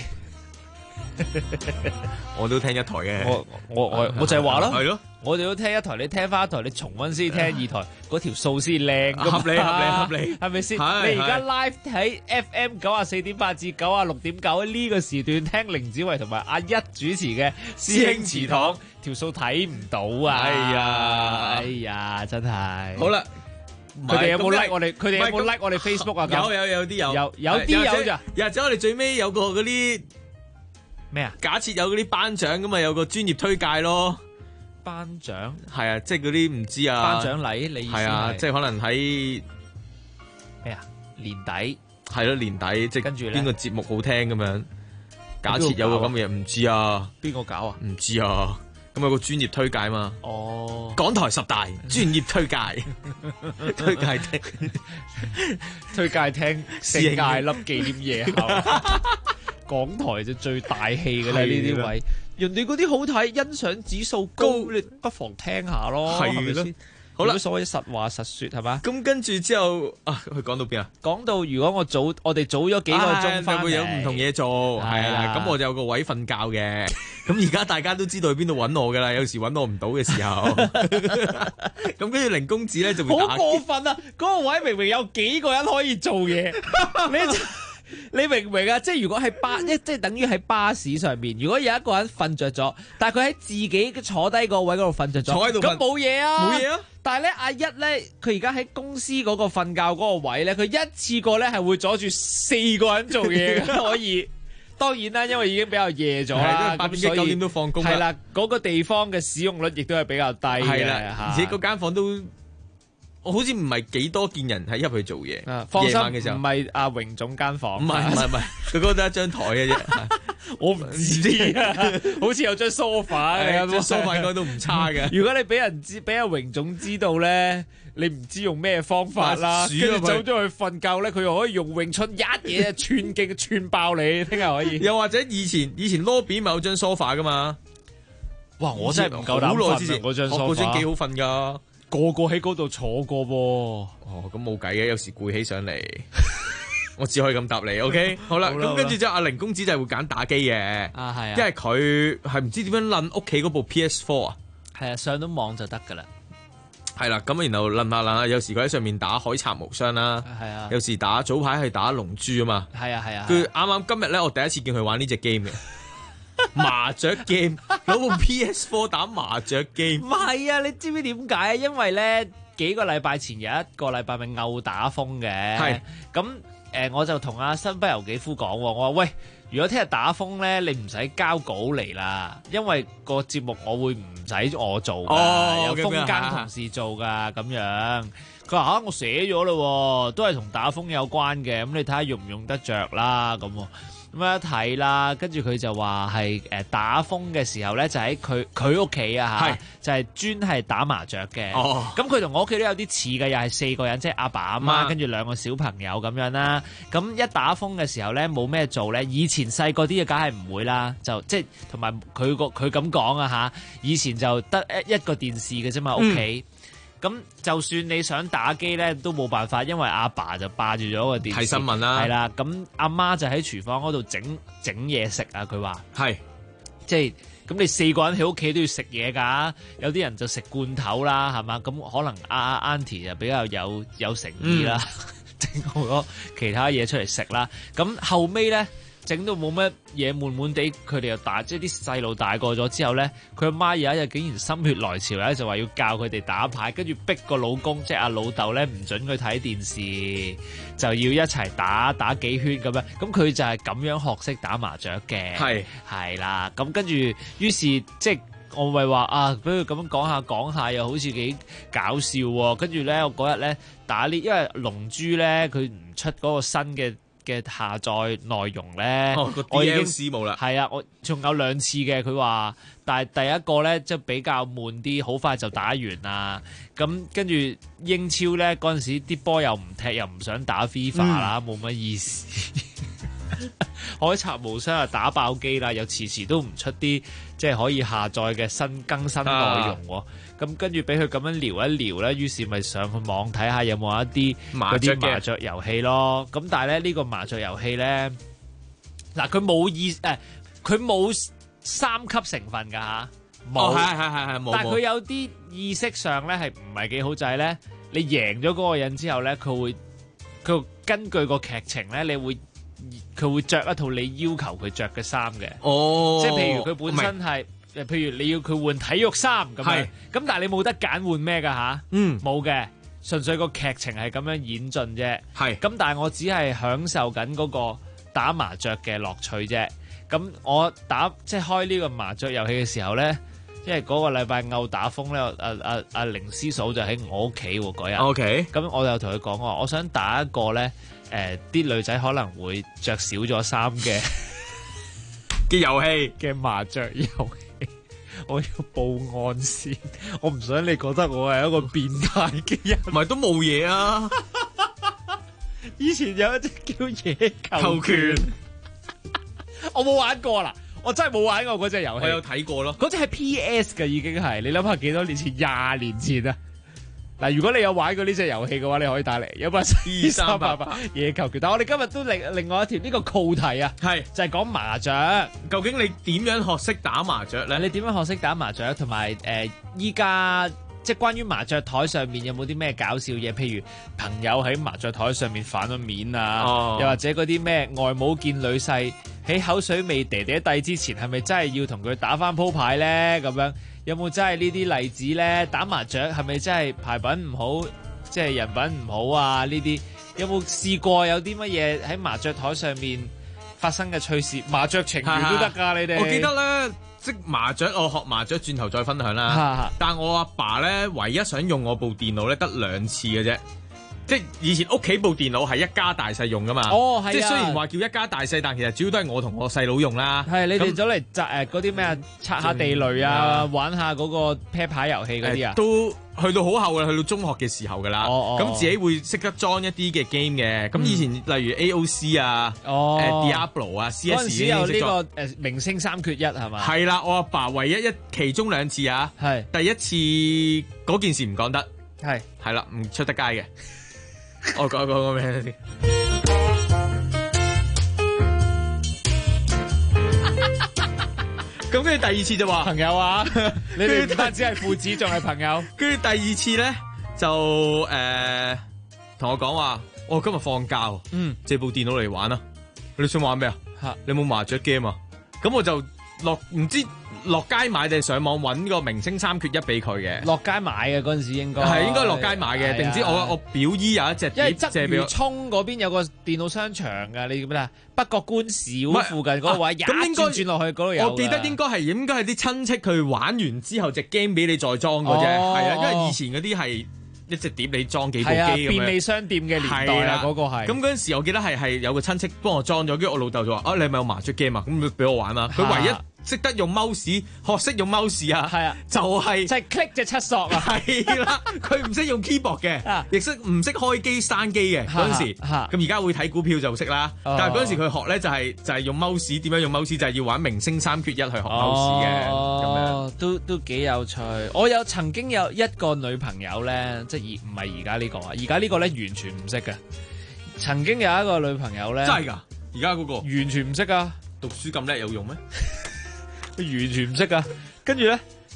我都聽一台嘅， 我就係話咯， 係咯， 我哋都聽一台，你聽翻一台，你重溫先聽二台，嗰條數先靚， 合理， 係咪先？你而家 live 喺 FM 94.8至96.9呢個時段聽凌子維同埋阿一主持嘅師兄祠堂，條數睇唔到啊！哎呀，真係好啦。 佢哋有冇 like 我哋？佢哋有冇 like 我哋 Facebook 啊？ 有啲有， 有啲有咋？ 又或者我哋最尾有個嗰啲。 咩啊？ 假設有嗰啲頒獎咁啊，有個專業推介咯。 頒獎係啊，即係嗰啲唔知啊。 頒獎禮你意思係啊，即係可能喺咩啊？年底係咯，年底即係跟住邊個節目好聽咁樣？假設有個咁嘅嘢，唔知啊。 邊個搞啊？ 唔知啊。咁有個專業推介嘛？ 哦， 港台10大專業推介， 推介聽聖界粒紀念夜後。港台就最大氣嘅啦，呢啲位，人哋嗰啲好睇，欣賞指數高，你不妨聽下咯，係咪先？好啦，所謂實話實說係嘛？ 咁跟住之後啊，佢講到邊啊？ 講到如果我哋早咗幾個鐘翻嚟， 會有唔同嘢做，係啊，咁我就有個位瞓覺嘅。咁而家大家都知道去邊度揾我噶啦，有時揾我唔到嘅時候，咁跟住凌公子咧就會打。 好過分啊！嗰個位明明有幾個人可以做嘢，你明唔明啊？即係如果喺即係等於喺巴士上面，如果有一個人瞓着咗，但係佢喺自己坐低個位嗰度瞓着咗， 坐喺度咁冇嘢啊， 冇嘢啊。 但係咧，阿一咧，佢而家喺公司嗰個瞓覺嗰個位咧，佢一次過咧係會阻住4個人做嘢嘅，可以。當然啦，因為已經比較夜咗啦， 咁所以8點幾9點都放工啦。 係啦，嗰個地方嘅使用率亦都係比較低嘅。 係啦，而且嗰間房都。我好似唔係幾多見人喺入去做嘢， 放心唔係阿榮總間房， 唔係，佢嗰度得一張台嘅啫。 我唔知啊，好似有張 sofa 嘅， 張 sofa 應該都唔差嘅。 如果你俾阿榮總知道咧，你唔知用咩方法啦，跟住走咗去瞓覺咧，佢又可以用詠春一嘢串勁串爆你，聽日可以。 又或者以前 lobby 咪有張 sofa 噶嘛？ 哇！我真係唔夠膽瞓啊！嗰張 sofa 嗰張幾好瞓噶。 個個喺嗰度坐過噃， 哦，咁冇計嘅，有時攰起上嚟，我只可以咁答你，OK？好啦，咁跟住之後，阿凌公子就係會揀打機嘅， 啊係啊， 因為佢係唔知點樣撚屋企嗰部 PS4 啊， 係啊，上到網就得噶啦， 係啦，咁然後撚下，有時佢喺上面打海賊無雙啦， 係啊， 有時早排係打龍珠啊嘛， 係啊， 佢啱今日咧，我第一次見佢玩呢隻 game 嘅。麻雀 game 攞部 PS4 打麻雀 game， 唔係啊！你知唔知點解啊？因為咧幾個禮拜前有一個禮拜咪毆打風嘅，係咁我就同阿新不由紀夫講喎，我話喂，如果聽日打風咧，你唔使交稿嚟啦，因為個節目我會唔使我做㗎，有風間同事做㗎咁樣。佢話我寫咗咯，都係同打風有關嘅，咁你睇下用唔用得着啦咁。咁一睇啦，跟住佢就話係打風嘅時候咧，就喺佢屋企啊嚇，就係專係打麻雀嘅。咁佢同我屋企都有啲似嘅，又係4個人，即係阿爸阿媽跟住2個小朋友咁樣啦。咁一打風嘅時候咧，冇咩做咧。以前細個啲嘅梗係唔會啦，就即係同埋佢咁講啊嚇。以前就得一個電視嘅啫嘛，屋企。咁就算你想打機咧，都冇辦法，因為阿爸就霸住咗個電視睇新聞啦。係啦，咁阿媽就喺廚房嗰度整嘢食啊。佢話係，即係咁你4個人喺屋企都要食嘢㗎。有啲人就食罐頭啦，係嘛？咁可能阿 Auntie 就比較有誠意啦，整好多其他嘢出嚟食啦。咁後尾咧，整到冇乜嘢，悶悶地，佢哋又大，即係啲細路大個咗之後咧，佢阿媽有一日竟然心血來潮咧，就話要教佢哋打牌，跟住逼個老公，即係阿老豆咧，唔准佢睇電視，就要一齊打幾圈咁樣。咁佢就係咁樣學識打麻雀嘅，係啦。咁跟住，於是即係我咪話啊，俾佢咁樣講下，又好似幾搞笑喎。跟住咧，我嗰日咧打呢，因為龍珠咧佢唔出嗰個新嘅下載內容咧，我已經冇啦。係啊，我仲有2次嘅，佢話，但係第一個咧即係比較悶啲，好快就打完啦。咁跟住英超咧嗰陣時啲波又唔踢，又唔想打 FIFA 啦，冇乜意思。海賊無雙啊打爆機啦，又遲都唔出啲即係可以下載嘅更新內容喎。咁跟住俾佢咁樣聊一聊咧，於是咪上去網睇下有冇一啲嗰啲麻雀遊戲咯。咁但係咧呢個麻雀遊戲咧，嗱佢冇3級成分㗎嚇，冇係，但係佢有啲意識上咧係唔係幾好，就係咧你贏咗嗰個人之後咧，佢會根據個劇情咧，佢會着一套你要求佢着嘅衫嘅。即係譬如佢本身係。譬如你要佢換體育衫咁樣，咁但係你冇得揀換咩㗎吓？冇嘅，純粹個劇情係咁樣演進啫。咁但係我只係享受緊嗰個打麻雀嘅樂趣啫。咁我即係開呢個麻雀遊戲嘅時候咧，因為嗰個禮拜偶打風咧，阿凌師嫂就喺我屋企嗰日。咁我就同佢講話，我想打一個咧，啲女仔可能會着少咗衫嘅遊戲嘅麻雀遊戲。我要報案先，我唔想你覺得我係一個變態嘅人。唔係都冇嘢啊！以前有一隻叫野球拳，我冇玩過啦，我真係冇玩過嗰隻遊戲。我有睇過咯，嗰隻係 PS 嘅已經係，你諗下幾多年前，20年前啊！嗱，如果你有玩過呢隻遊戲嘅話，你可以打嚟18388野球拳。但係我哋今日都另外一條呢個課題啊，就係講麻雀。究竟你點樣學識打麻雀咧？你點樣學識打麻雀？同埋依家即係關於麻雀台上面有冇啲咩搞笑嘢？譬如朋友喺麻雀台上面反咗面啊，又或者嗰啲咩外母見女婿喺口水未嗲嗲渧之前，係咪真係要同佢打返鋪牌咧？咁樣。有冇真係呢啲例子咧？打麻雀係咪真係牌品唔好，即係人品唔好啊？呢啲有冇試過有啲乜嘢喺麻雀台上面發生嘅趣事？麻雀情緣都得㗎，你哋。我記得咧，即麻雀，我學麻雀轉頭再分享啦。但我阿爸咧，唯一想用我部電腦咧，得2次嘅啫。即係以前屋企部電腦係一家大細用噶嘛，即係雖然話叫一家大細，但其實主要都係我同我細佬用啦。係你哋走嚟嗰啲咩拆下地雷啊，玩下嗰個啤牌遊戲嗰啲啊，都去到好後啦，去到中學嘅時候噶啦。咁自己會識得裝一啲嘅 game 嘅。咁以前例如 AOC 啊，Diablo 啊 ，CS 嗰陣時有呢個明星3缺1係嘛？係啦，我阿爸唯一其中2次啊，係第一次嗰件事唔講得，係啦，唔出得街嘅。我講咩先？咁跟住第2次就話朋友啊，你哋唔單止係父子，仲係朋友。跟住第2次咧就同我講話，我今日放假，借部電腦嚟玩啊！你想玩咩啊？你有冇麻雀 game 啊？咁我就唔知落街買定上網揾個明星3缺1俾佢嘅。 落街買嘅嗰陣時應該係應該落街買嘅，定唔知我表姨有一隻因為碟借俾我鰂魚涌嗰邊有個電腦商場㗎，你記唔記得啊？北角官小附近嗰個位， 咁應該轉落去嗰度有㗎。 我記得應該係啲親戚佢玩完之後隻 game 俾你再裝嘅啫，係啊，因為以前嗰啲係一隻碟你裝幾部機咁樣。 便利商店嘅年代啊，嗰個係。 咁嗰陣時我記得係有個親戚幫我裝咗，跟住我老豆就話：你係咪有麻雀 game 啊？咁俾我玩啦。佢唯一識得用 mouse，學識用 mouse 啊， 係啊， 就係 click 隻七索啊， 係啦，佢唔識用 keyboard 嘅，亦唔識開機閂機嘅嗰陣時。咁而家會睇股票就識啦，但係嗰陣時佢學咧就係用 mouse，點樣用 mouse 就係要玩明星3缺1去學 mouse 嘅，咁樣都幾有趣。我曾經有一個女朋友咧，即係唔係而家呢個啊，而家呢個咧完全唔識嘅。曾經有一個女朋友咧， 真係㗎，而家嗰個完全唔識啊， 讀書咁叻有用咩？ 完全唔識啊！跟住咧，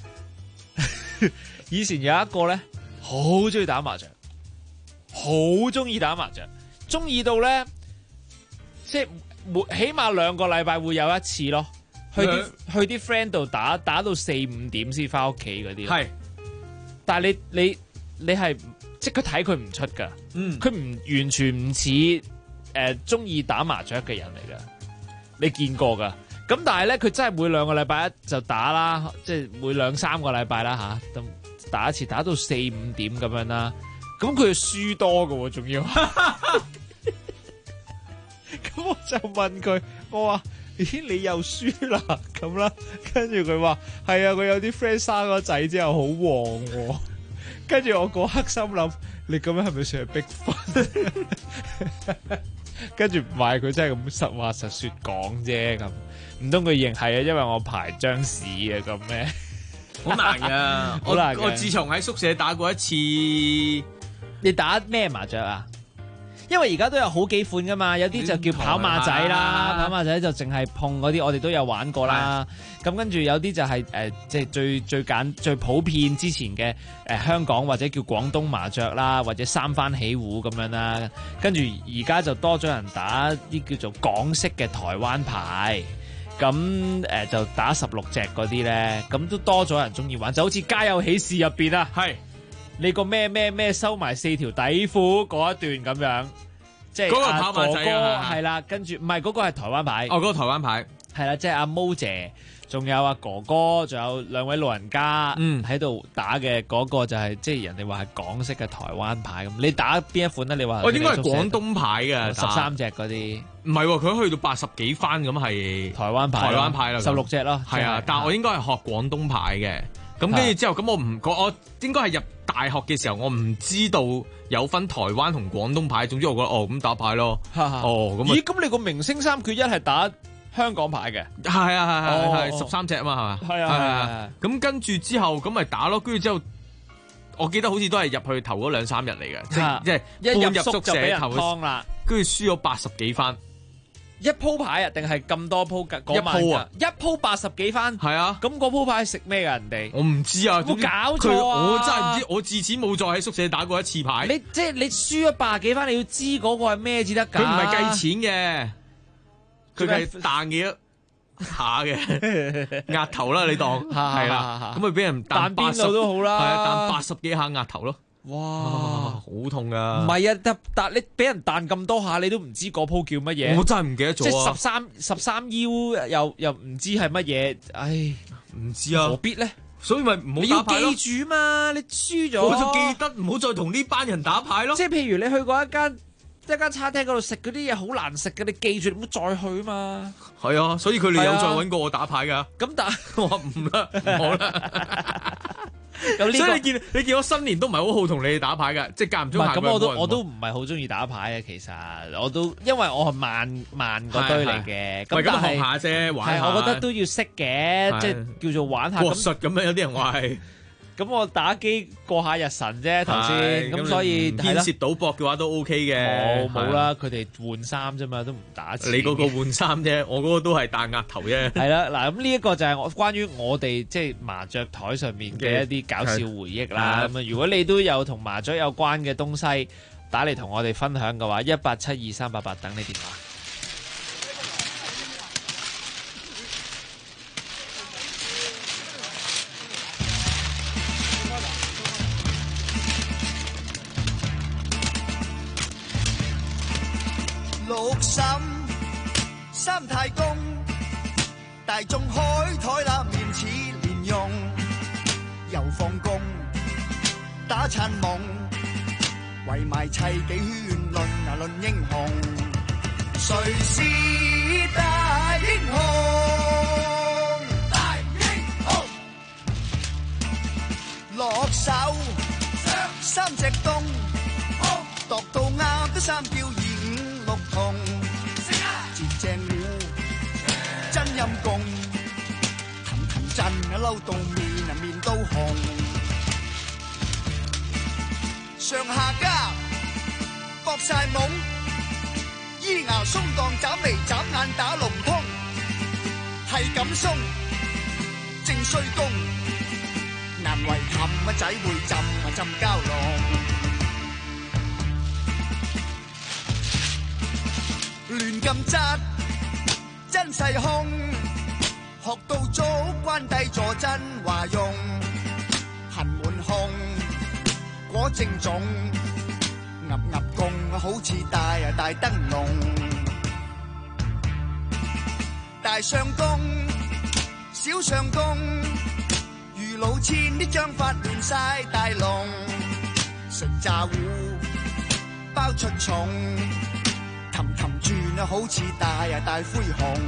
以前有一個咧，好中意打麻雀，好中意打麻雀，中意到咧，即係起碼2個禮拜會有一次咯。去啲 friend 度打到4、5點先翻屋企嗰啲。係，但係你係即係佢睇佢唔出㗎，佢完全唔似中意打麻雀嘅人嚟㗎，你見過㗎。咁但係咧，佢真係每2個禮拜就打啦，即係每2、3個禮拜啦嚇，咁打一次，打到4、5點咁樣啦。咁佢輸多㗎喎，仲要。咁我就問佢，我話：咦，你又輸啦？咁啦，跟住佢話：係啊，佢有啲 friend 生咗仔之後好旺喎。跟住我嗰刻心諗，你咁樣係咪算係逼婚？跟住唔係，佢真係咁實話實說講啫咁。唔通佢認係啊？因為我排張屎啊咁咩？ 好難噶， 好難。 我自從喺宿舍打過一次， 你打咩麻雀啊？因為而家都有好幾款噶嘛，有啲就叫跑馬仔啦，跑馬仔就淨係碰嗰啲，我哋都有玩過啦。咁跟住有啲就係即係最普遍之前嘅香港或者叫廣東麻雀啦，或者三番起壺咁樣啦。跟住而家就多咗人打啲叫做港式嘅台灣牌。咁就打16隻嗰啲咧，咁都多咗人中意玩，就好似《家有喜事》入邊啊，係你個咩收埋4條底褲嗰一段咁樣，即係嗰個跑馬仔啊，係啦，跟住唔係嗰個係台灣牌， 嗰個台灣牌係啦，即係阿毛姐，仲有阿哥哥，仲有2位老人家喺度打嘅嗰個就係即係人哋話係港式嘅台灣牌咁，你打邊一款咧？你話我應該係廣東牌嘅 13隻嗰啲。 唔係喎，佢去到80幾番咁係台灣牌啦，16隻咯。 係啊，但係我應該係學廣東牌嘅。咁跟住之後，咁我應該係入大學嘅時候，我唔知道有分台灣同廣東牌。總之我覺得咁打牌咯。咁咦？咁你個明星3缺1係打香港牌嘅？ 係啊係13隻啊嘛係嘛？ 係啊。 咁跟住之後咁咪打咯。跟住之後，我記得好似都係入去頭嗰2、3日嚟嘅，即係一入宿就俾人頭劏啦。 跟住輸咗80幾番。 一鋪牌啊，定係咁多鋪㗎？ 一鋪啊， 一鋪80幾番。係啊， 咁嗰鋪牌食咩㗎？人哋我唔知啊， 冇搞錯啊！ 我真係唔知，我自此冇再喺宿舍打過一次牌。 你即係你輸咗80幾番，你要知嗰個係咩至得㗎？ 佢唔係計錢嘅，佢係彈幾下嘅額頭啦，你當係啦，咁咪俾人彈邊度都好啦，係啊，彈80幾下額頭咯。哇，好痛噶！ 唔係啊，但你俾人彈咁多下，你都唔知嗰鋪叫乜嘢。 我真係唔記得咗啊！ 即係13腰又唔知係乜嘢，唉， 唔知啊， 何必咧？ 所以咪唔好打牌咯。 你要記住嘛，你輸咗我就記得唔好再同呢班人打牌咯。 即係譬如你去過一間餐廳嗰度食嗰啲嘢好難食嘅，你記住你唔好再去嘛。 係啊，所以佢哋有再揾過我打牌噶。 咁但係我話唔啦，唔好啦。所以你見我新年都唔係好好同你哋打牌嘅，即係間唔中行過。 咁我都唔係好中意打牌嘅，其實我都因為我係慢嗰堆嚟嘅。咁但係學下啫，玩下。 我覺得都要識嘅，即係叫做玩下。 國術咁樣有啲人話係。 咁我打機過下日神啫，頭先咁所以牽涉賭博嘅話都 OK 嘅。 冇啦，佢哋換衫啫嘛，都唔打錢。 你嗰個換衫啫，我嗰個都係彈額頭啫。 係啦，嗱咁呢一個就係關於我哋即係麻雀台上面嘅一啲搞笑回憶啦。咁啊，如果你都有同麻雀有關嘅東西打嚟同我哋分享嘅話，1872388等你電話。 審三太公，大眾開台啦，面似蓮蓉，又放工打餐夢，圍埋砌幾圈論啊論英雄，誰是大英雄？大英雄落手三隻冬，度到啱都三叫二五六同，截正了真陰公，騰騰震啊嬲到面啊面都紅，上下家搏晒懵，咿牙鬆蕩眨眉眨眼打龍通，係咁鬆正衰公，難為氹啊仔會浸啊浸蛟龍。亂咁質真勢空，學到早關帝坐真話用，痕滿胸果正種，岌岌共好似大燈籠，大相公小相公，如老千啲章法亂晒大龍，食炸糊包出蟲，氹氹轉啊，好似大灰熊，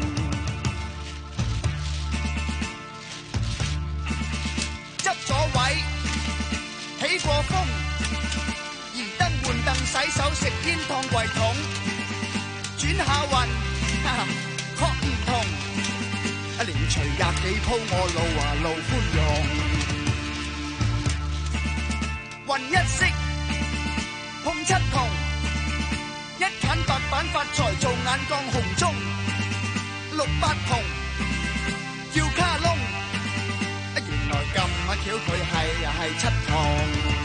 執咗位起過風，移燈換凳洗手食煙燙櫃桶，轉下運確唔同，連隨廿幾鋪我路寬容，運一色碰七同。一近白板發財做眼光紅中，六八同叫卡窿，原來咁巧佢係七同，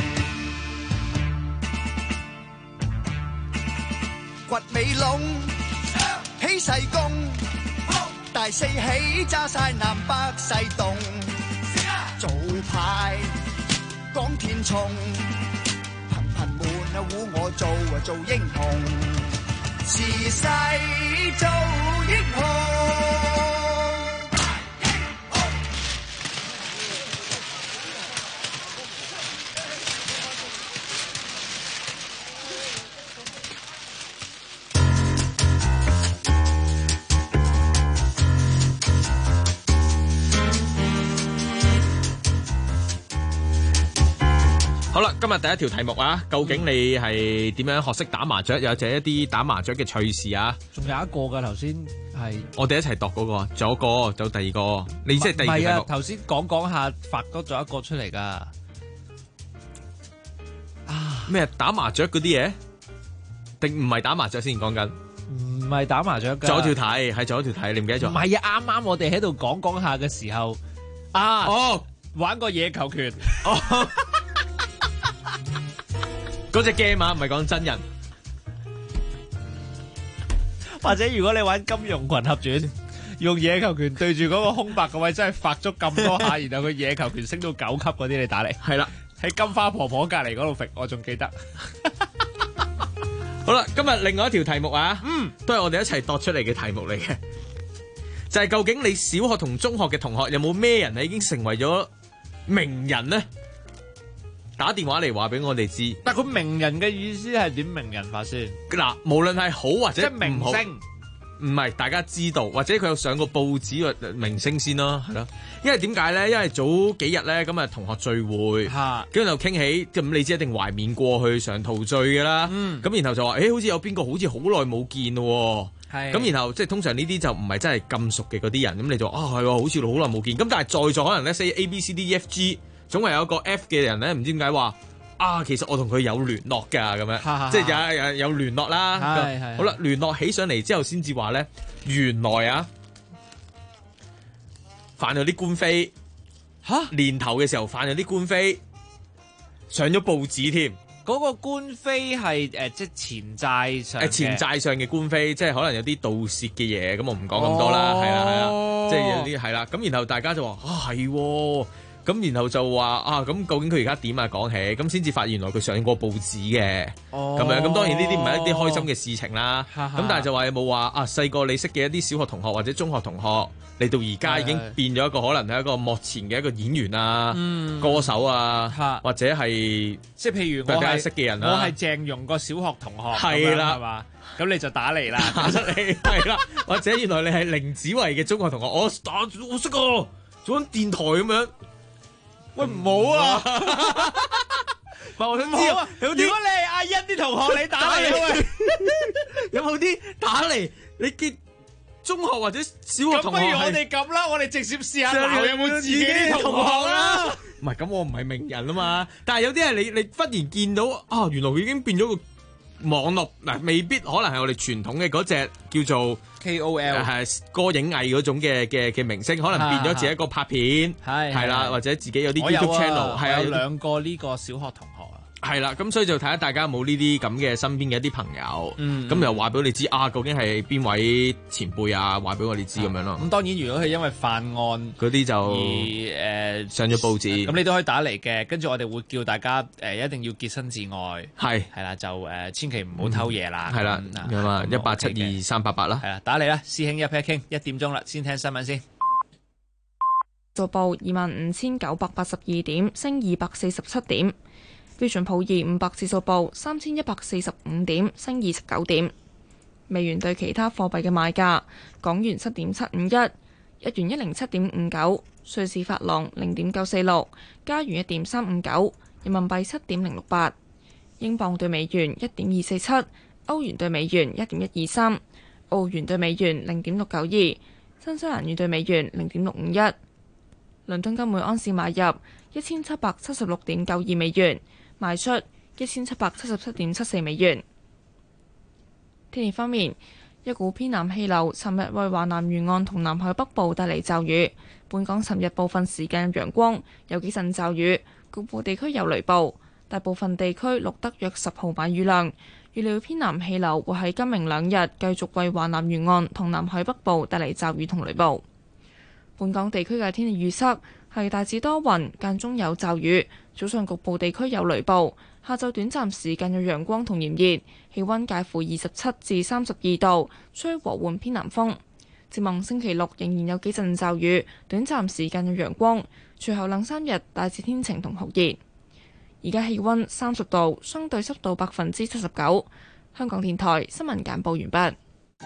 掘尾窿起細工，大四喜揸晒南北西東，早排講天蟲。估我做英雄，時勢做英雄。 好啦，今日第一條題目啊，究竟你係點樣學識打麻雀，又或者一啲打麻雀嘅趣事啊？ 仲有一個㗎，頭先係我哋一齊度嗰個，仲有一個，仲有第二個，你即係第二條題目。唔係啊， 頭先講下發多咗一個出嚟㗎。 啊咩？打麻雀嗰啲嘢，定唔係打麻雀先講緊？ 唔係打麻雀㗎。 仲有條題，係仲有條題，你唔記得咗？ 唔係啊，啱啱我哋喺度講下嘅時候，玩個野球拳。 嗰隻 game 啊，唔係講真人。 或者如果你玩金庸群俠傳，用野球拳對住嗰個空白個位，真係發足咁多下，然後佢野球拳升到9級嗰啲，你打嚟。 係啦， 喺金花婆婆隔離嗰度揈，我仲記得。 好啦，今日另外一條題目啊，都係我哋一齊度出嚟嘅題目嚟嘅，就係究竟你小學同中學嘅同學有冇咩人係已經成為咗名人呢？打電話嚟話俾我哋知， 但佢名人嘅意思係點名人法先？ 嗱，無論係好或者明星， 唔係大家知道，或者佢有上過報紙嘅明星先咯，係咯。因為點解咧？因為早幾日咧，咁啊同學聚會，跟住就傾起，咁你知一定懷緬過去常陶醉嘅啦。咁然後就話，好似有邊個好似好耐冇見咯。咁然後即係通常呢啲就唔係真係咁熟嘅嗰啲人，咁你就話係喎，好似好耐冇見。咁但係在座可能咧 say A B C D E F G。總係有一個 F 嘅人咧，唔知點解話其實我同佢有聯絡㗎，咁樣即係有聯絡啦。好啦，聯絡起上嚟之後，先至話咧，原來啊犯咗啲官非年頭嘅時候犯咗啲官非，上咗報紙添。 嗰個官非係即係錢債上錢債上嘅官非，即係可能有啲盜竊嘅嘢，咁我唔講咁多啦，係啦，即係有啲係啦。咁然後大家就話係喎。 咁然後就話啊，咁究竟佢而家點啊？講起咁先至發現原來佢上過報紙嘅，咁樣咁當然呢啲唔係一啲開心嘅事情啦。咁但係就話有冇話啊細個你識嘅一啲小學同學或者中學同學嚟到而家已經變咗一個可能係一個幕前嘅一個演員啊、歌手啊，或者係即係譬如大家識嘅人啦。 我係鄭融個小學同學， 係啦， 係嘛？咁你就打嚟啦， 打出嚟係啦，或者原來你係凌子維嘅中學同學，我識個做緊電台咁樣。喂，唔好啊！我想知啊，如果你係阿欣啲同學，你打嚟喂，有冇啲打嚟？你見中學或者小學同學， 咁不如我哋咁啦，我哋直接試下鬧有冇自己啲同學啦。 唔係咁，我唔係名人啊嘛。但係有啲係你忽然見到啊，原來佢已經變咗個網絡嗱，未必可能係我哋傳統嘅嗰隻叫做 KOL 係歌影藝嗰種嘅明星，可能變咗自己一個拍片係啦，或者自己有啲 YouTube channel 係啊， 有兩個呢個小學同學啊。 係啦，咁所以就睇下大家有冇呢啲咁嘅身邊嘅一啲朋友，咁又話俾我哋知啊，究竟係邊位前輩啊，話俾我哋知咁樣咯。 咁當然，如果係因為犯案嗰啲就而上咗報紙， 咁你都可以打嚟嘅。跟住我哋會叫大家一定要潔身自愛，係啦，就千祈唔好偷嘢啦。 係啦，咁啊1872388啦， 係啦，打嚟啦，師兄一 pair 傾1點鐘啦，先聽新聞先。 做報25,982點，升247點。標準普爾500指數報3145點，升29點。美元對其他貨幣嘅賣價：港元7.751，日元107.59，瑞士法郎0.946，加元1.359，人民幣7.068，英鎊對美元1.247，歐元對美元1.123，澳元對美元0.692，新西蘭元對美元0.651。倫敦金每安士買入1776.92美元。賣出1777.74美元。天氣方面，一股偏南氣流尋日為華南沿岸同南海北部帶嚟驟雨。本港尋日部分時間有陽光，有幾陣驟雨，局部地區有雷暴，大部分地區錄得約10毫米雨量。預料偏南氣流會喺今明兩日繼續為華南沿岸同南海北部帶嚟驟雨同雷暴。本港地區嘅天氣預測係大致多雲，間中有驟雨，早上局部地區有雷暴，下晝短暫時間有陽光同炎熱，氣溫介乎27至32度，吹和緩偏南風。展望星期六仍然有幾陣驟雨，短暫時間有陽光，隨後2-3日大致天晴同酷熱。而家氣溫30度，相對濕度79%。香港電台新聞簡報完畢。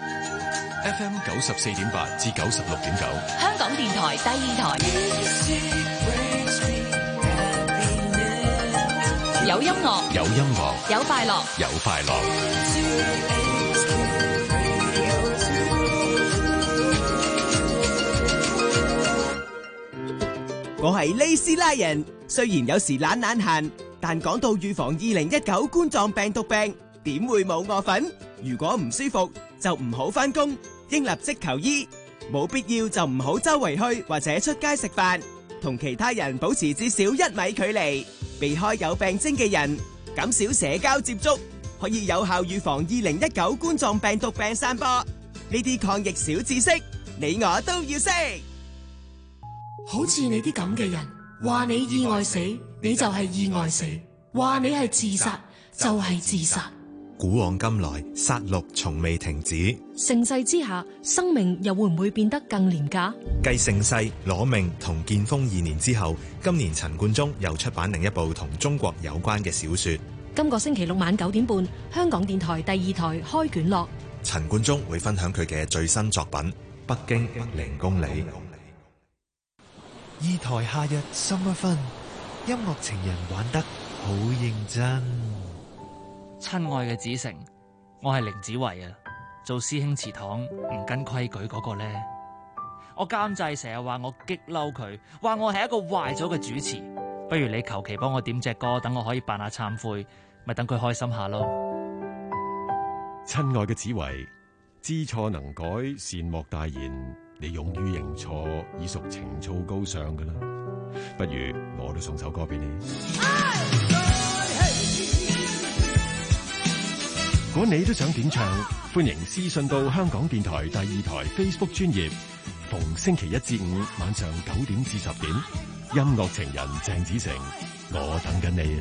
FM 94.8至96.9， 香港電台第二台，有音樂， 有音樂， 有快樂， 有快樂。 我係利斯拉人，雖然有時懶閒，但講到預防2019冠狀病毒病，點會冇我份？如果唔舒服，就唔好返工，應立即求醫。冇必要就唔好周圍去或者出街食飯，同其他人保持至少1米距離，避開有病徵嘅人，減少社交接觸，可以有效預防2019冠狀病毒病散播。呢啲抗疫小知識，你我都要識。 好似你啲咁嘅人，話你意外死，你就係意外死；話你係自殺，就係自殺。 古往今來，殺戮從未停止。 盛世之下，生命又會唔會變得更廉價？ 繼盛世、攞命同建豐2年之後，今年陳冠中又出版另一部同中國有關嘅小說。 今個星期六晚9點半，香港電台第二台開卷樂。 陳冠中會分享佢嘅最新作品《北京0公里》。 二台夏日 Summer Fun， 音樂情人玩得好認真。 親愛嘅子成，我係凌子維啊，做師兄祠堂唔跟規矩嗰個呢。我監製成日話我激嬲佢，話我係一個壞咗嘅主持，不如你求其幫我點隻歌，等我可以扮下懺悔，咪等佢開心下咯。 親愛嘅子維，知錯能改，善莫大焉，你勇於認錯，已屬情操高尚噶啦。不如我都送首歌俾你。如果你都想點唱，歡迎私信到香港電台第二台 Facebook 專頁，逢星期1至5晚上9點至10點， 音樂情人鄭子誠，我等緊你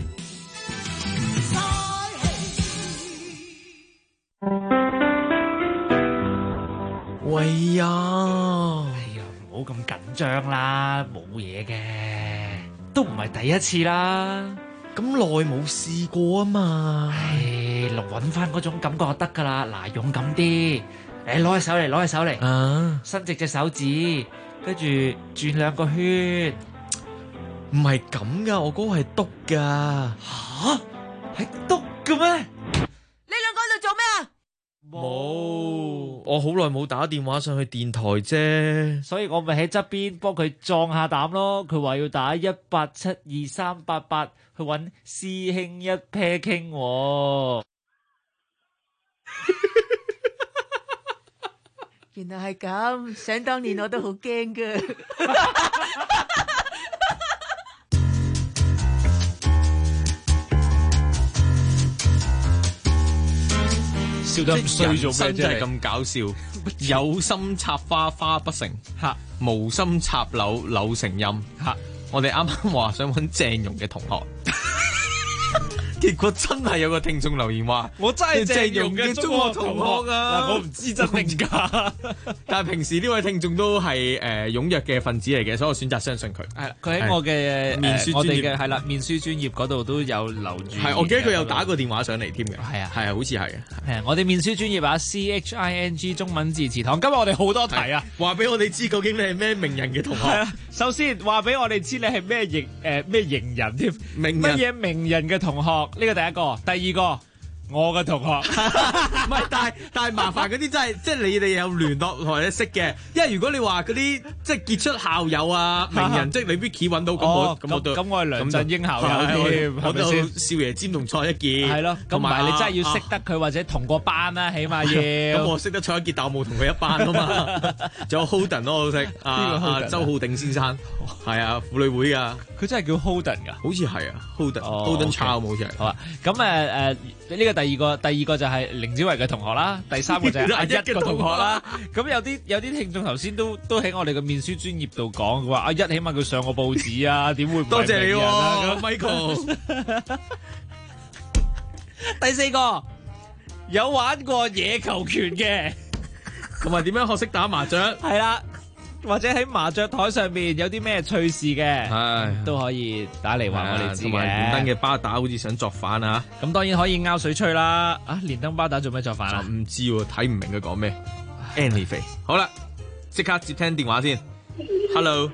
啊！ 喂呀，唔好咁緊張啦，冇嘢嘅，都唔係第一次啦。咁耐冇試過啊嘛，揾翻嗰種感覺就得噶啦。嗱，勇敢啲，攞起手嚟，攞起手嚟，伸直隻手指，跟住轉2個圈。唔係咁噶，我嗰個係篤噶。吓？係篤嘅咩？ 你兩個喺度做咩啊？ 冇，我好耐冇打電話上去電台啫，所以我咪喺側邊幫佢壯下膽咯。佢話要打1872388去揾師兄一 pair 傾。 原來係咁，想當年我都好驚噶。 笑得唔衰做咩啫？真係咁搞笑，有心插花花不成，無心插柳柳成蔭。我哋啱啱話想揾鄭融嘅同學。結果真係有個聽眾留言話：我真係鄭融嘅中學同學啊！嗱，我唔知真定假，但係平時呢位聽眾都係踴躍嘅分子嚟嘅，所以我選擇相信佢。係啦，佢喺我嘅面書專頁係啦，面書專頁嗰度都有留住。係，我記得佢有打過電話上嚟添嘅。係啊，係啊，好似係。係我哋面書專頁啊 CHING 中文字詞堂。今日我哋好多題啊，話俾我哋知究竟你係咩名人嘅同學。係啊，首先話俾我哋知你係咩型人添，乜嘢名人嘅同學。呢個第一個，第二個我嘅同學，唔係，但係麻煩嗰啲真係，即係你哋有聯絡或者識嘅，因為如果你話嗰啲即係傑出校友啊、名人，即係你 Vicky 揾到咁我都咁我係梁振英校友添，我都少爺詹同蔡一傑，係咯，咁埋你真係要識得佢或者同個班啦，起碼要。咁我識得蔡一傑，但我冇同佢一班啊嘛。仲有 Holden 咯，我識周浩鼎先生，係啊，婦女會啊，佢真係叫 Holden 㗎，好似係啊 Holden Chow 好似係。好啊，咁呢個第二個就係凌子維嘅同學啦，第三個就係阿一嘅同學啦。咁有啲聽眾頭先都喺我哋嘅面書專頁度講，佢話阿一起碼佢上過報紙啊，點會唔多謝你喎 Michael。第四個有玩過野球拳嘅，同埋點樣學識打麻雀？係啦。或者喺麻雀台上面有啲咩趣事嘅，都可以打嚟話我哋知嘅。同埋連登嘅巴打好似想作反啊！咁當然可以拗水吹啦。連登巴打做咩作反啊？唔知喎，睇唔明佢講咩。Anyway， 好啦，即刻接聽電話先。Hello，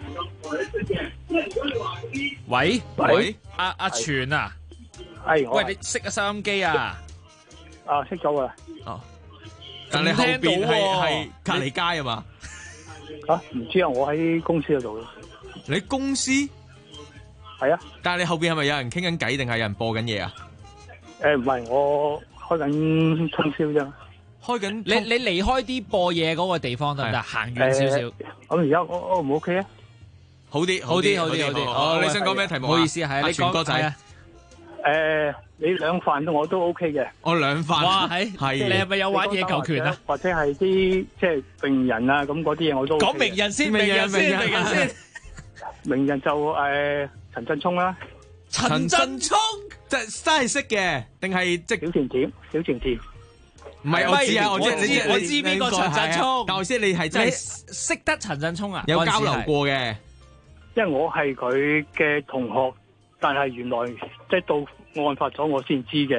喂，阿全啊，係，喂，你熄咗收音機啊？ 熄咗啊。 哦，但你後邊係隔離街啊嘛？ 唔知啊，我喺公司嗰度咯。 你公司？係啊。但係你後邊係咪有人傾緊偈，定係有人播緊嘢啊？ 唔係，我開緊通宵啫。 開緊，你離開啲播嘢嗰個地方得唔得？行遠少少。咁而家我唔 OK 啊？ 好啲。哦，你想講咩題目啊？唔好意思，係啊，你全哥仔。 你兩飯我都 OK 嘅。 我兩飯。哇，係。你係咪有玩野球拳啊？ 或者係啲即係名人啊，咁嗰啲嘢我都 OK。 講名人先，名人先。 名人就陳振聰啦。 陳振聰即係真係識嘅，定係即小甜甜。 唔係我知啊，我知邊個陳振聰。但係先你係真係識得陳振聰啊？ 有交流過嘅。 因為我係佢嘅同學。但係原來即係到案發咗，我先知嘅。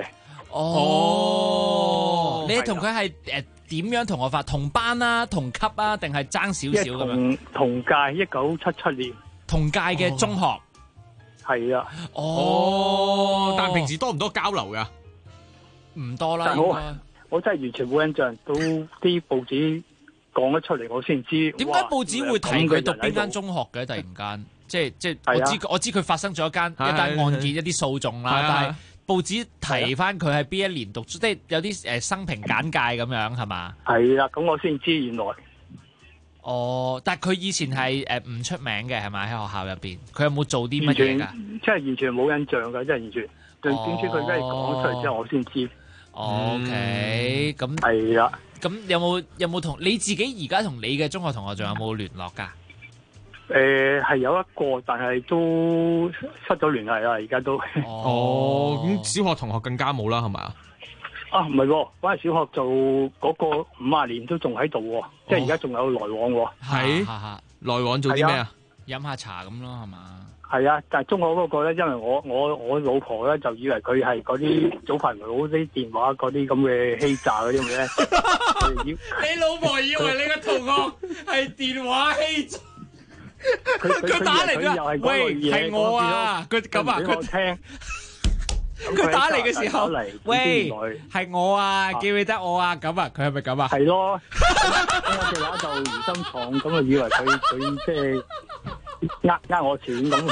哦，你同佢係點樣同學法？同班啊，同級啊，定係爭少少咁樣？ 同屆1977年。 同屆嘅中學。 係啊。 哦，但係平時多唔多交流噶？ 唔多啦。 我真係完全冇印象，到啲報紙講咗出嚟，我先知。 點解報紙會提佢讀邊間中學嘅？突然間？即係我知佢發生咗一單案件一啲訴訟啦，但係報紙提翻佢係邊一年讀，即係有啲生平簡介咁樣係嘛？係啦，咁我先知原來。 哦，但係佢以前係唔出名嘅係咪？喺學校入邊，佢有冇做啲乜嘢㗎？ 即係完全冇印象㗎，即係完全。點知佢真係講出嚟之後，我先知。 OK，咁係啦。 咁有冇同你自己而家同你嘅中學同學仲有冇聯絡㗎？ 係有一個，但係都失咗聯繫啦，而家都。 哦，咁小學同學更加冇啦，係咪啊？ 啊，唔係喎，嗰陣小學做嗰個50年都仲喺度喎，即係而家仲有來往喎。 係來往做啲咩啊？ 飲下茶咁咯，係嘛？ 係啊，但係中學嗰個咧，因為我老婆咧就以為佢係嗰啲早排咪好啲電話嗰啲咁嘅欺詐嗰啲咁嘅。 你老婆以為你個同學係電話欺詐？佢打嚟㗎，喂，係我啊！佢咁啊，佢打嚟嘅時候，喂，係我啊，記唔記得我啊？咁啊，佢係咪咁啊？ 係咯，咁我哋喺度疑心重，咁啊以為佢即係呃我錢咁。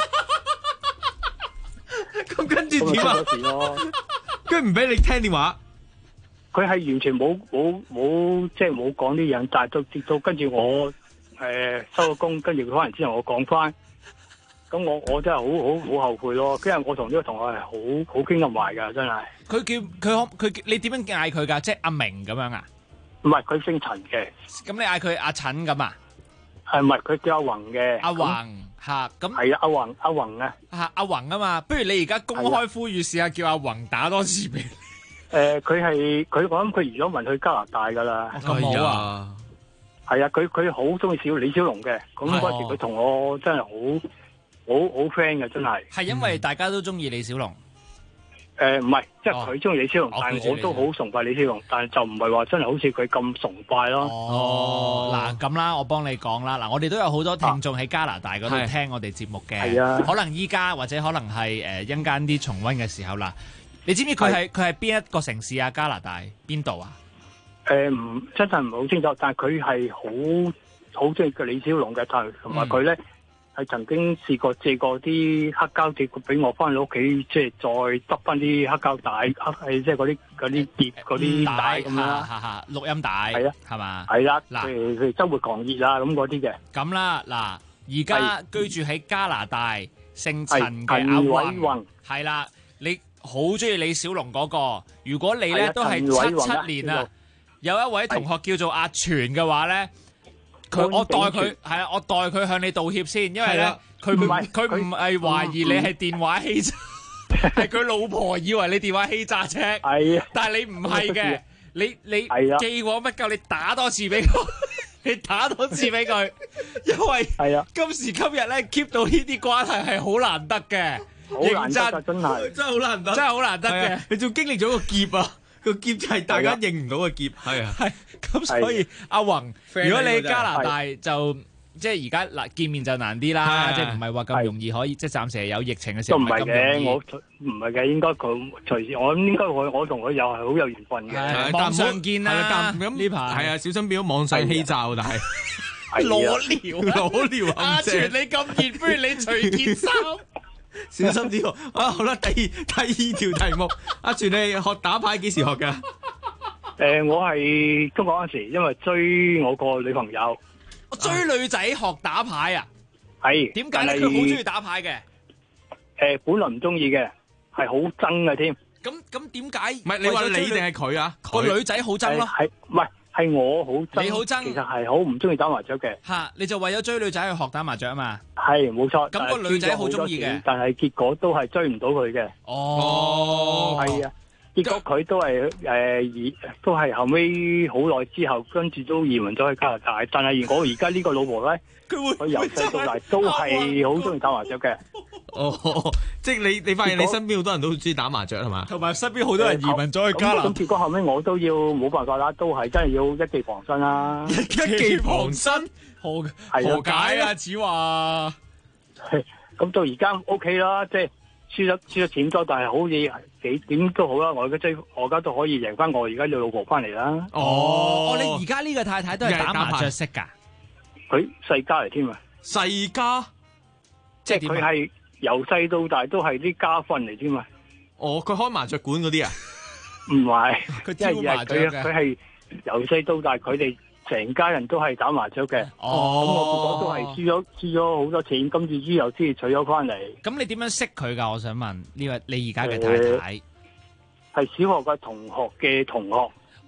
咁跟住點啊？佢唔俾你聽電話， 佢係完全冇即係冇講啲嘢，但係直到跟住我收咗工，跟住佢可能之後我講翻。咁我真係好後悔咯，因為我同呢個同學係好傾得埋㗎，真係。 佢你點樣嗌佢㗎？即係阿明咁樣啊？ 唔係，佢姓陳嘅。 咁你嗌佢阿陳咁啊？ 係唔係？佢叫阿宏嘅。 阿宏嚇，咁係啊，阿宏啊。 嚇阿宏啊嘛，不如你而家公開呼籲試下叫阿宏打多次俾你。 佢我諗佢移咗民去加拿大㗎啦。 咁好啊！ 係啊，佢好中意李小龍嘅，咁嗰時佢同我真係好 friend 嘅，真係。 係因為大家都中意李小龍。 唔係，即係佢中意李小龍，但係我都好崇拜李小龍，但係就唔係話真係好似佢咁崇拜咯。 嗱咁啦，我幫你講啦。嗱，我哋都有好多聽眾喺加拿大嗰度聽我哋節目嘅。 係啊。 可能依家或者可能係一陣間啲重溫嘅時候啦。你知唔知佢係邊一個城市啊？加拿大邊度啊？ 真係唔係好清楚，但係佢係好中意個李小龍嘅，同埋佢咧。係曾經試過借過啲黑膠碟俾我翻到屋企，即係再執翻啲黑膠帶，即係嗰啲碟嗰啲帶咁啦， 錄音帶係啊， 係嘛？ 係啦，譬如周末狂熱啊咁嗰啲嘅。 咁啦，嗱，而家居住喺加拿大姓陳嘅阿宏，係啦，你好中意李小龍嗰個。如果你咧都係77年啊，有一位同學叫做阿全嘅話咧。我代佢係啊，我代佢向你道歉先，因為咧佢唔係懷疑你係電話欺詐，係佢老婆以為你電話欺詐啫。 係啊， 但係你唔係嘅，你記我乜夠？你打多次俾佢，你打多次俾佢，因為係啊，今時今日咧 keep 到呢啲關係係好難得嘅，認真真係好難得， 真係好難得嘅。 你仲經歷咗個劫啊！個劫就係大家認唔到嘅劫，係啊， 係咁，所以阿宏，如果你喺加拿大就即係而家嗱見面就難啲啦，即係唔係話咁容易可以，即係暫時係有疫情嘅時候都唔係嘅，我唔係嘅，應該佢隨時，我諗應該我同佢又係好有緣分嘅， 網上見啦， 咁呢排係啊，小心變咗網上欺詐，但係裸聊，阿全你咁熱，不如你除件衫。 小心啲喎！啊，好啦，第二條題目，阿全你學打牌幾時學㗎？ 我係中學嗰陣時，因為追我個女朋友。 我追女仔學打牌啊？ 係。 點解咧？佢好中意打牌嘅。 本來唔中意嘅，係好憎嘅添。 咁點解？ 唔係你話你定係佢啊？ 個女仔好憎咯。 係唔係？係我好憎， 你好憎， 其實係好唔中意打麻雀嘅。 吓，你就為咗追女仔去學打麻雀啊嘛？ 係，冇錯。 咁個女仔好中意嘅， 但係結果都係追唔到佢嘅。 哦， 係啊，結果佢都係都係後尾好耐之後，跟住都移民咗去加拿大。但係我而家呢個老婆咧，佢由細到大都係好中意打麻雀嘅。 哦，即係你發現你身邊好多人都好中意打麻雀係嘛？ 同埋身邊好多人移民咗去加拿大。 咁結果後尾我都要冇辦法啦，都係真係要一技防身啦。 一技防身，何解啊？子華， 咁到而家 OK 啦，即係輸咗錢多，但係好似點都好啦。我而家都可以贏翻我而家嘅老婆翻嚟啦。 哦，你而家呢個太太都係打麻雀識噶？ 佢世家嚟添啊！ 世家， 即係佢係。由細到大都係啲家訓嚟添嘛？ 哦，佢開麻雀館嗰啲啊？ 唔係， 佢挑麻雀嘅。 佢係由細到大，佢哋成家人都係打麻雀嘅。 哦， 咁我結果都係輸咗好多錢，跟住之後先至娶咗翻嚟。 咁你點樣識佢㗎？我想問呢位你而家嘅太太。 係小學嘅同學嘅同學。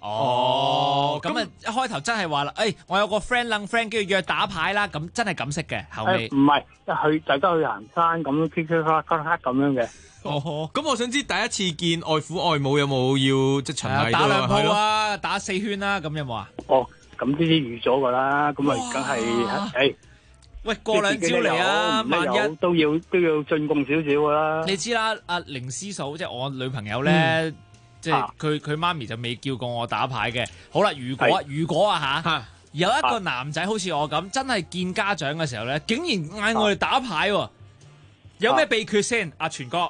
哦，咁啊一開頭真係話啦，我有個 friend 撚 friend 跟住約打牌啦，咁真係咁識嘅，後尾唔係大家去行山咁，咔咁樣嘅。 哦，咁我想知第一次見外父外母有冇要即係循例打兩鋪啊，打4圈啦，咁有冇啊？ 哦，咁呢啲預咗㗎啦，咁啊梗係喂，過兩招嚟啊！萬一都要進貢少少㗎啦。 你知啦，阿凌師嫂即係我女朋友咧，即係佢媽咪就未叫過我打牌嘅。好啦，如果啊有一個男仔好似我咁，真係見家長嘅時候咧，竟然嗌我哋打牌喎，有咩秘訣先？阿全哥，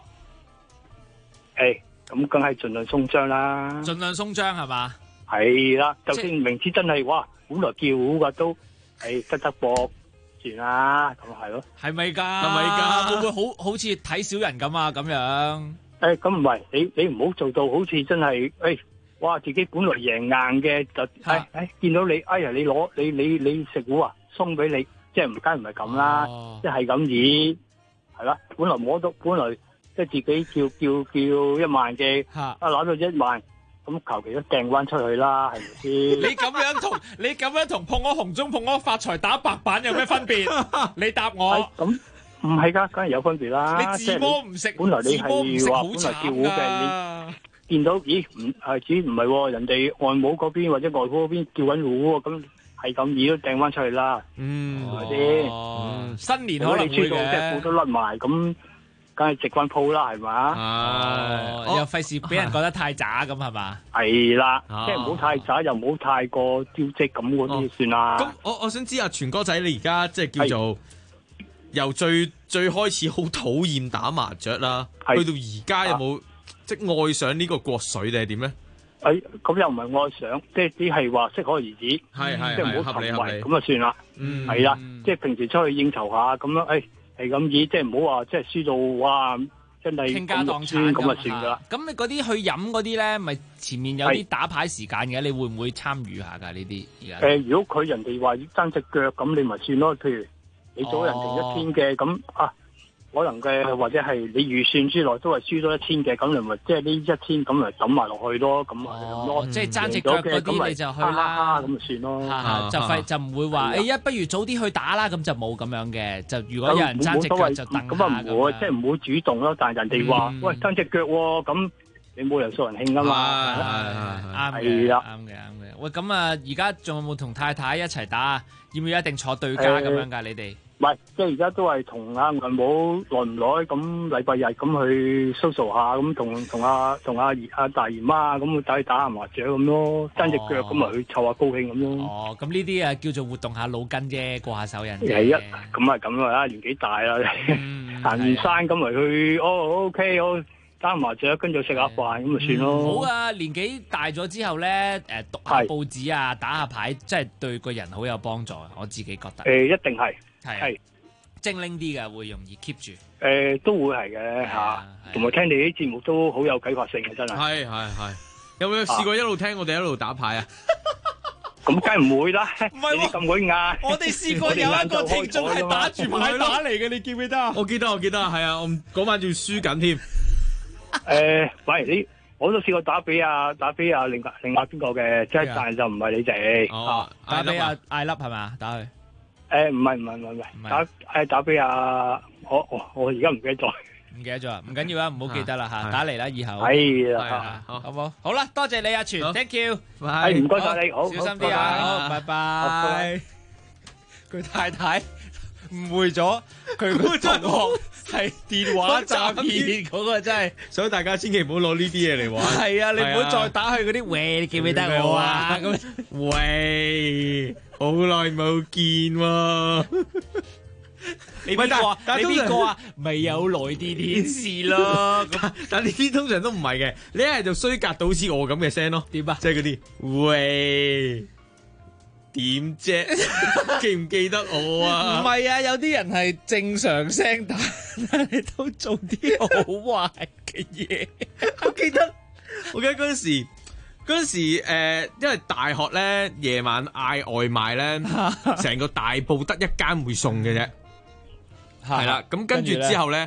咁梗係盡量鬆張啦。 盡量鬆張係嘛？ 係啦，就算明知真係哇，本來叫好㗎都得搏。啦，咁係咯， 係咪㗎？會唔會好似睇小人咁啊？咁樣咁唔係，你唔好做到好似真係哇！自己本來贏硬嘅就見到你你攞你食糊啊，送俾你，即係唔係咁啦，即係咁意係啦。本來摸到，本來即係自己叫1萬嘅，攞到1萬。咁求其都掟翻出去啦，係咪先？ 你咁樣同碰我紅中碰我發財打白板有咩分別？你答我。 咁唔係㗎，梗係有分別啦。 你自摸唔食， 本來你係話本來叫好嘅，你見到咦唔係喎，人哋外母嗰邊或者外父嗰邊叫緊糊喎，咁係咁易都掟翻出去啦。係咪先？ 新年可能會嘅。 你輸到隻褲都甩埋咁。梗係直翻鋪啦，係嘛？ 又費事俾人覺得太渣咁係嘛？ 係啦，即係唔好太渣，又唔好太過招積咁嗰啲算啦。 咁我想知啊，全哥仔你而家即係叫做由最開始好討厭打麻雀啦，去到而家有冇即係愛上呢個國粹定係點咧？ 咁又唔係愛上，即係只係話適可而止，即係唔好沉迷咁就算啦。係啦，即係平時出去應酬下咁樣，係咁意，即係唔好話，即係輸到哇，真係傾家蕩產咁啊算噶啦。 咁你嗰啲去飲嗰啲咧，咪前面有啲打牌時間嘅，你會唔會參與下㗎？呢啲而家如果佢人哋話要爭隻腳，咁你咪算咯。譬如你做人哋1000嘅，咁可能嘅或者係你預算之內都係輸咗1000嘅，咁你咪即係呢1000咁咪抌埋落去咯，咁咪咁咯。 即係爭隻腳嗰啲你就去啦， 咁咪算咯。 就唔會話不如早啲去打啦，咁就冇咁樣嘅。就如果有人爭隻腳就等下咁唔會，即係唔會主動咯。但係人哋話喂爭隻腳喎，咁你冇人掃人興㗎嘛。 啱嘅。喂，咁啊，而家仲有冇同太太一齊打啊？要唔要一定坐對家咁樣㗎？你哋？ 唔係，即係而家都係同阿外母耐唔耐咁禮拜日咁去 social 下，咁同阿大姨媽咁去打下麻雀咁咯，爭隻腳咁咪去湊下高興咁咯。 咁呢啲叫做活動下腦筋啫，過下手癮啫。 係咁啊咁啦，年紀大啦，行完山咁咪去OK 好打下麻雀，跟住食下飯咁咪算咯。 好啊，年紀大咗之後咧，讀下報紙啊，打下牌，真係對個人好有幫助。我自己覺得。 一定係。 係精靈啲嘅，會容易 keep 住。 都會係嘅嚇，同埋聽你啲節目都好有啟發性嘅，真係。 係。有冇試過一路聽我哋一路打牌啊？ 咁梗係唔會啦，唔係喎咁鬼晏。 我哋試過有一個聽眾係打住牌打嚟嘅，你記唔記得啊？ 我記得，係啊，我嗰晚仲要輸緊添。 喂，我都試過打俾另外邊個嘅，即係但係就唔係你哋。 打俾艾粒係嘛？打去。 唔係，打俾我而家唔記得咗。 唔記得咗啊？唔緊要啦，唔好記得啦嚇，打嚟啦，以後。 係啦， 好冇？好啦，多謝你阿全 ，thank you。 唔該晒你，好， 小心啲啊，好，拜拜。佢太太誤會咗佢個同學係電話詐騙嗰個，真係， 所以大家千祈唔好攞呢啲嘢嚟玩。 係啊，你唔好再打去嗰啲喂，你記唔記得我啊？咁喂，好耐冇見喎。 你邊個啊？咪有來電顯示咯。 但呢啲通常都唔係嘅，你一係就衰格到好似我咁嘅聲咯。 點啊？ 即係嗰啲喂。點啫？記唔記得我啊？ 唔係啊，有啲人係正常聲，但係都做啲好壞嘅嘢。 我記得嗰陣時，因為大學咧夜晚嗌外賣咧，成個大埔得一間會送嘅啫。係啦，咁跟住之後咧，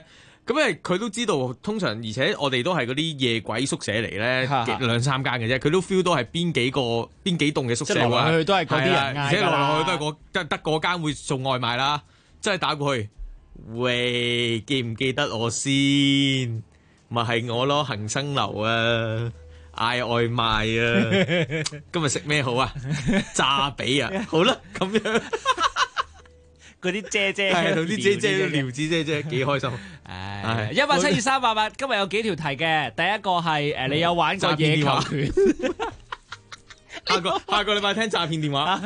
咁因為佢都知道，通常而且我哋都係嗰啲夜鬼宿舍嚟咧，2-3間嘅啫，佢都 feel 到係邊幾棟嘅宿舍來來去去都係嗰啲人嗌㗎啦， 而且來來去去都係得嗰間會送外賣啦，真係打過去，喂，記唔記得我先？咪係我咯，恒生樓啊！嗌外賣啊！今日食咩好啊？炸髀啊！好啦，咁樣嗰啲姐姐係同啲姐姐撩子姐姐幾開心。 唉，172-388，今日有幾條題嘅。第一個係你有玩過野球拳？ 下個禮拜聽詐騙電話。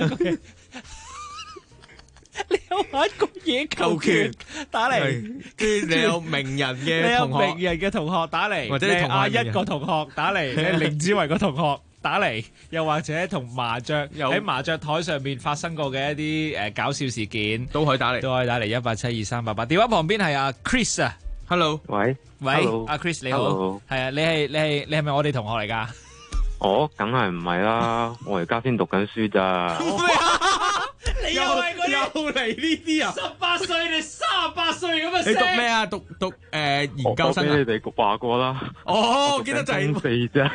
你有玩過野球拳？打嚟， 跟住你有名人嘅同學， 你有名人嘅同學打嚟， 或者你阿一個同學打嚟，你凌子維個同學打嚟，又或者同麻雀喺麻雀台上面發生過嘅一啲搞笑事件， 都可以打嚟 172-388。電話旁邊係阿 Chris 啊 ，Hello， 喂， 阿 Chris 你好，係啊，你係咪我哋同學嚟㗎？ 我梗係唔係啦，我而家先讀緊書咋。 你又係嗰啲又嚟呢啲啊 ？18歲你38歲咁嘅聲。 你讀咩啊？讀研究生啊？ 我俾你哋話過啦。 哦，我記得就係 4啫。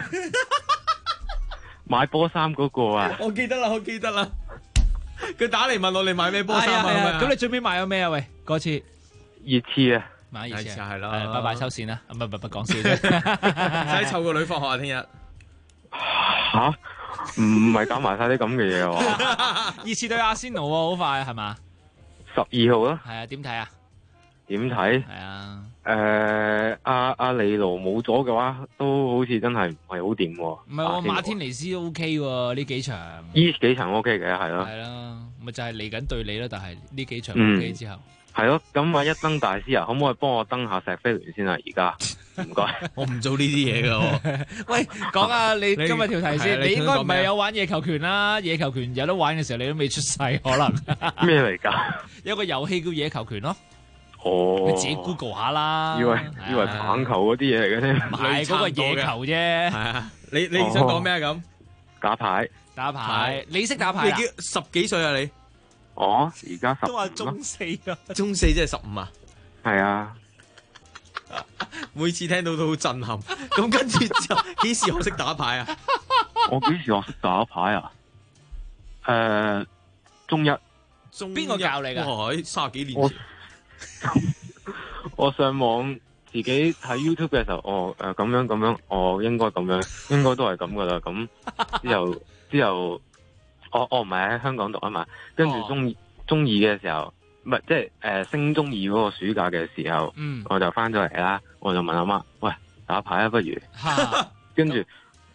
買波衫嗰個啊？ 我記得啦。佢打嚟問我你買咩波衫啊？ 咁你最尾買咗咩啊？喂，嗰次熱刺啊？ 買熱刺係咯。 拜拜收線啦。唔講笑啫。 使湊個女放學啊？聽日。 吓？唔係搞埋晒啲咁嘅嘢喎。 熱刺對阿仙奴喎，好快係嘛 ？12號咯。 係啊，點睇啊？ 點睇？ 係啊。 阿利奴冇咗嘅話，都好似真係唔係好掂喎。 唔係喎，馬天尼斯都 OK 喎，呢幾場。 呢幾場 OK 嘅，係咯。 係啦，咪就係嚟緊對你啦，但係呢幾場 OK 之後。 係咯，咁啊一登大師啊，可唔可以幫我登下石飛聯先啊？而家唔該， 我唔做呢啲嘢噶。 喂，講下你今日條題先，你應該唔係有玩野球拳啦？野球拳有得玩嘅時候，你都未出世可能。 咩嚟㗎？ 有個遊戲叫野球拳咯。 哦， 你自己 Google 下啦。 以為棒球嗰啲嘢嚟嘅啫， 唔係嗰個野球啫。 係啊，你想講咩啊？咁打牌， 你識打牌啊？ 你10幾歲啊？你？ 哦，而家15 都話中4啊， 中4即係15啊？ 係啊， 每次聽到都好震撼。咁跟住之後，幾時學識打牌啊？ 我幾時學識打牌啊？中一。 邊個教你㗎？ 哇，30幾年前。 我上網自己睇 YouTube 嘅時候，咁樣，應該咁樣，應該都係咁噶啦。咁之後。我唔係喺香港讀啊嘛，跟住中二嘅時候，唔係即係升中2嗰個暑假嘅時候，我就翻咗嚟啦，我就問阿媽，喂，打牌啊不如，跟住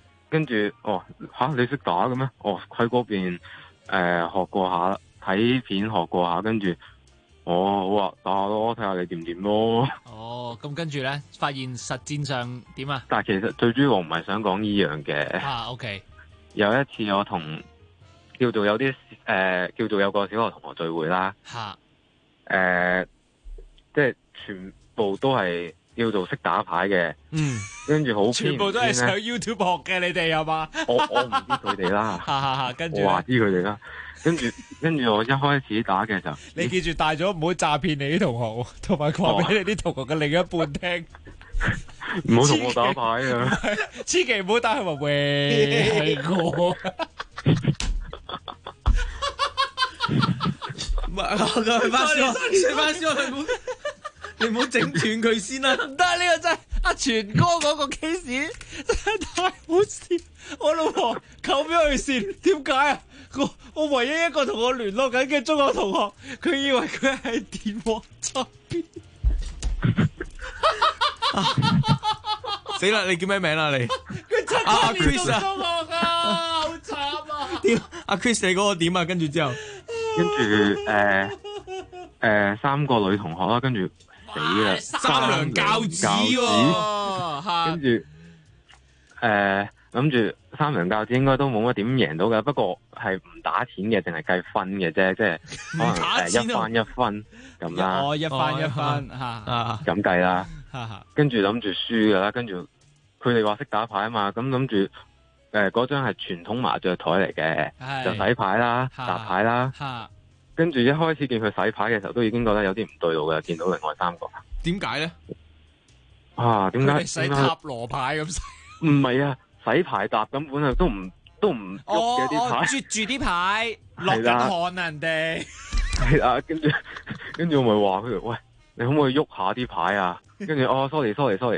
你識打嘅咩？喺嗰邊學過下，睇片學過下，跟住好啊，打下咯，睇下你掂唔掂咯。 哦，咁跟住咧，發現實戰上點啊？ 但係其實最主要我唔係想講呢樣嘅。 OK。 有一次我同叫做有個小學同學聚會啦，即係全部都係叫做識打牌嘅，跟住好全部都係上 YouTube 學嘅，你哋係嘛？ 我唔知佢哋啦， 跟住我話知佢哋啦，跟住我一開始打嘅時候， 你記住帶咗唔好詐騙你啲同學，同埋話俾你啲同學嘅另一半聽， 唔好同我打牌啊！ 千祈唔好打佢話喂係我。 唔係，食翻燒，你唔好整斷佢先啦。 唔得，呢個真係阿全哥嗰個 case 真係太好笑。我老婆扣咗佢線，點解啊？我唯一一個同我聯絡緊嘅中學同學，佢以為佢係電話詐騙。 死啦！你叫咩名啊？你佢7年讀中學啊，好慘啊！ 點？阿 Chris 你嗰個點啊？跟住之後。 跟住3個女同學啦，跟住死啦， 三娘教子喎， 跟住諗住三娘教子應該都冇乜點贏到嘅，不過係唔打錢嘅，淨係計分嘅啫，即係可能1番1分咁啦。 1番1分咁計啦。跟住諗住輸噶啦，跟住佢哋話識打牌啊嘛，咁諗住。嗰張係傳統麻雀台嚟嘅，就洗牌啦、搭牌啦，跟住一開始見佢洗牌嘅時候，都已經覺得有啲唔對路嘅，見到另外3個。 點解咧？ 點解洗塔羅牌咁洗？ 唔係啊，洗牌搭根本啊都唔喐嘅啲牌， 啜住啲牌落緊汗啊人哋。 係啊，跟住我咪話佢，喂，你可唔可以喐下啲牌啊？跟住sorry，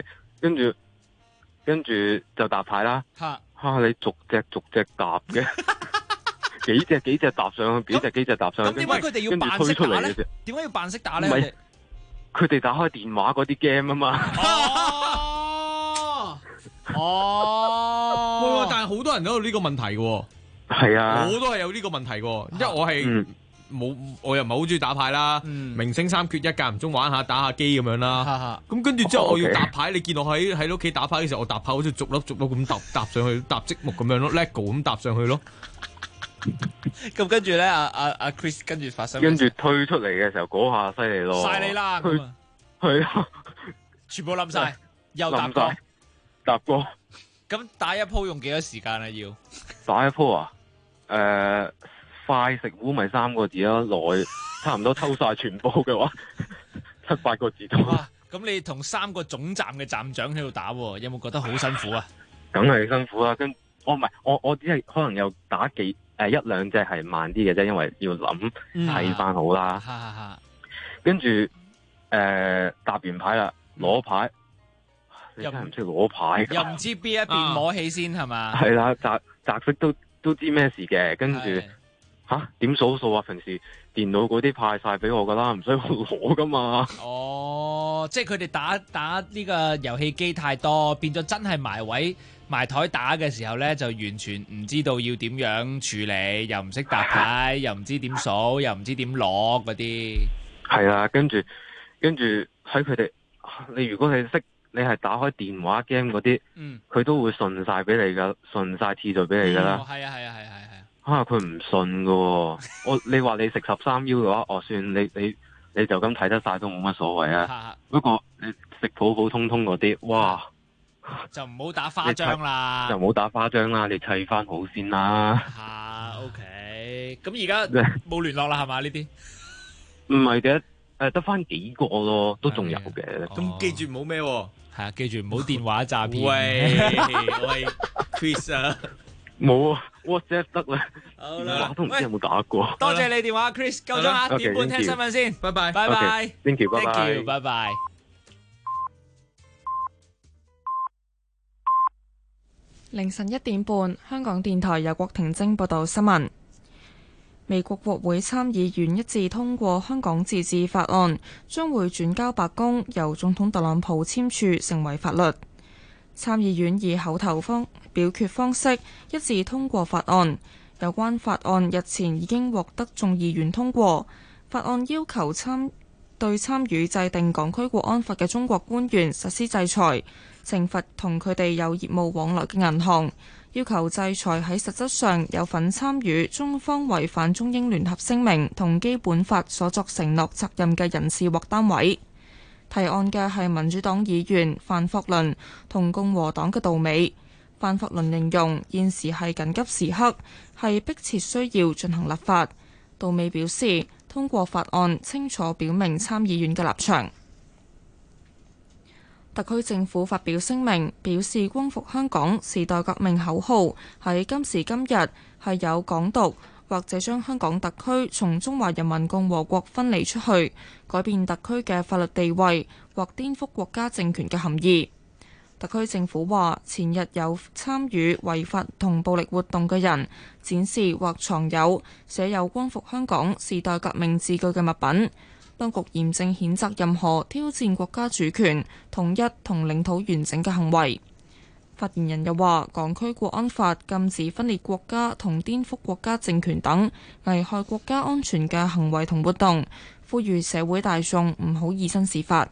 跟住就搭牌啦。你逐隻搭嘅，幾隻搭上去，幾隻搭上去。 咁點解佢哋要扮識打咧？點解要扮識打咧？ 唔係，佢哋打開電話嗰啲 game 啊嘛。 但係好多人都有呢個問題嘅。 係啊， 我都係有呢個問題嘅，因為我係我又唔係好中意打牌啦。明星三缺一，間唔中玩下打下機咁樣啦。咁跟住之後我要搭牌，你見我喺屋企打牌嘅時候，我搭牌好似逐粒咁搭上去，搭積木咁樣咯 ，lego 咁搭上去咯。 咁跟住咧，阿 Chris 跟住發生， 跟住推出嚟嘅時候嗰下犀利咯， 晒你啦， 係啊， 全部冧晒，又搭過，咁打一鋪用幾多時間啊？要打一鋪啊？快食糊咪3個字啦，耐差唔多抽晒全部嘅話7、8個字到。 咁你同3個總站嘅站長喺度打，有冇覺得好辛苦啊？ 梗係辛苦啦，我只係可能又打1、2隻係慢啲嘅啫，因為要諗睇翻好啦。跟住搭完牌啦，攞牌，你真係唔識攞牌， 又唔知邊一邊摸起先係嘛？ 係啦，擲色都知咩事嘅，跟住點數啊？平時電腦嗰啲派晒俾我噶啦，唔使我攞噶嘛。 即係佢哋打呢個遊戲機太多，變咗真係埋台打嘅時候咧，就完全唔知道要點樣處理，又唔識搭牌，又唔知點數，又唔知點攞嗰啲。 係啊，跟住喺佢哋，你如果你識，你係打開電話 game 嗰啲，佢都會順晒俾你噶，順晒次序俾你噶啦。 係啊。 佢唔信噶，你話你食13腰嘅話，算你就咁睇得晒都冇乜所謂啊。不過你食普普通通嗰啲，哇！ 就唔好打花章啦， 你砌翻好先啦。 OK，咁而家冇聯絡啦係嘛？呢啲唔係嘅，得翻幾個咯，都仲有嘅。 咁記住唔好咩？係啊，記住唔好電話詐騙。 喂 ，Chris 啊， 冇啊 ，WhatsApp 得啦。 好啦， 都唔知有冇打過。 多謝你電話 ，Chris，夠鐘啊，點半聽新聞先， 拜拜， 拜拜 ，Thank you， 拜拜。 凌晨1點半，香港電台由郭婷晶報道新聞。美國國會參議院一致通過香港自治法案，將會轉交白宮，由總統特朗普簽署成為法律。參議院以口頭表決方式一致通過法案。有關法案日前已經獲得眾議院通過。法案要求對參與制定港區國安法嘅中國官員實施制裁，懲罰同佢哋有業務往來嘅銀行，要求制裁喺實質上有份參與中方違反中英聯合聲明同基本法所作承諾責任嘅人士或單位。提案嘅係民主黨議員范霍倫同共和黨嘅杜美。范霍倫形容現時係緊急時刻，係迫切需要進行立法。杜美表示，通過法案清楚表明參議院嘅立場。特區政府發表聲明，表示光復香港時代革命口號喺今時今日係有港獨或者將香港特區從中華人民共和國分離出去，改變特區嘅法律地位或顛覆國家政權嘅含義。特區政府話，前日有參與違法同暴力活動嘅人展示或藏有寫有光復香港時代革命字句嘅物品，當局嚴正譴責任何挑戰國家主權、統一同領土完整嘅行為。發言人又話，港區國安法禁止分裂國家同顛覆國家政權等危害國家安全嘅行為同活動，呼籲社會大眾唔好以身試法。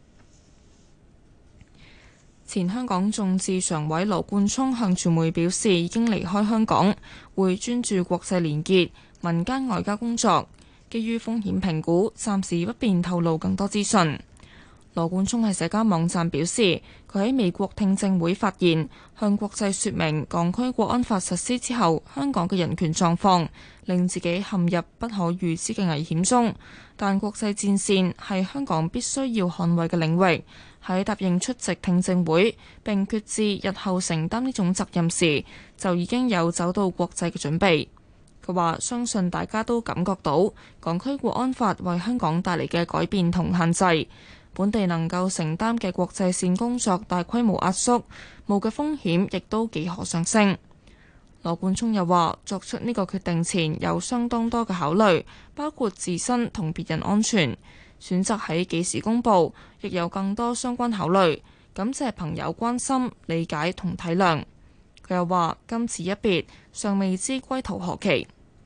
前香港眾志常委羅冠聰向傳媒表示，已經離開香港，會專注國際連結、民間外交工作。基於風險評估，暫時不便透露更多資訊。 羅冠聰喺社交網站表示，佢喺美國聽證會發言，向國際說明港區國安法實施之後香港嘅人權狀況，令自己陷入不可預知嘅危險中。但國際戰線係香港必須要捍衛嘅領域。喺答應出席聽證會並決志日後承擔呢種責任時，就已經有走到國際嘅準備。佢話：相信大家都感覺到港區國安法為香港帶嚟嘅改變同限制，本地能夠承擔嘅國際線工作大規模壓縮，冒嘅風險亦都幾何上升。羅冠聰又話：作出呢個決定前有相當多嘅考慮，包括自身同別人安全，選擇喺幾時公佈，亦有更多相關考慮。感謝朋友關心、理解同體諒。佢又話：今次一別，尚未知歸途何期。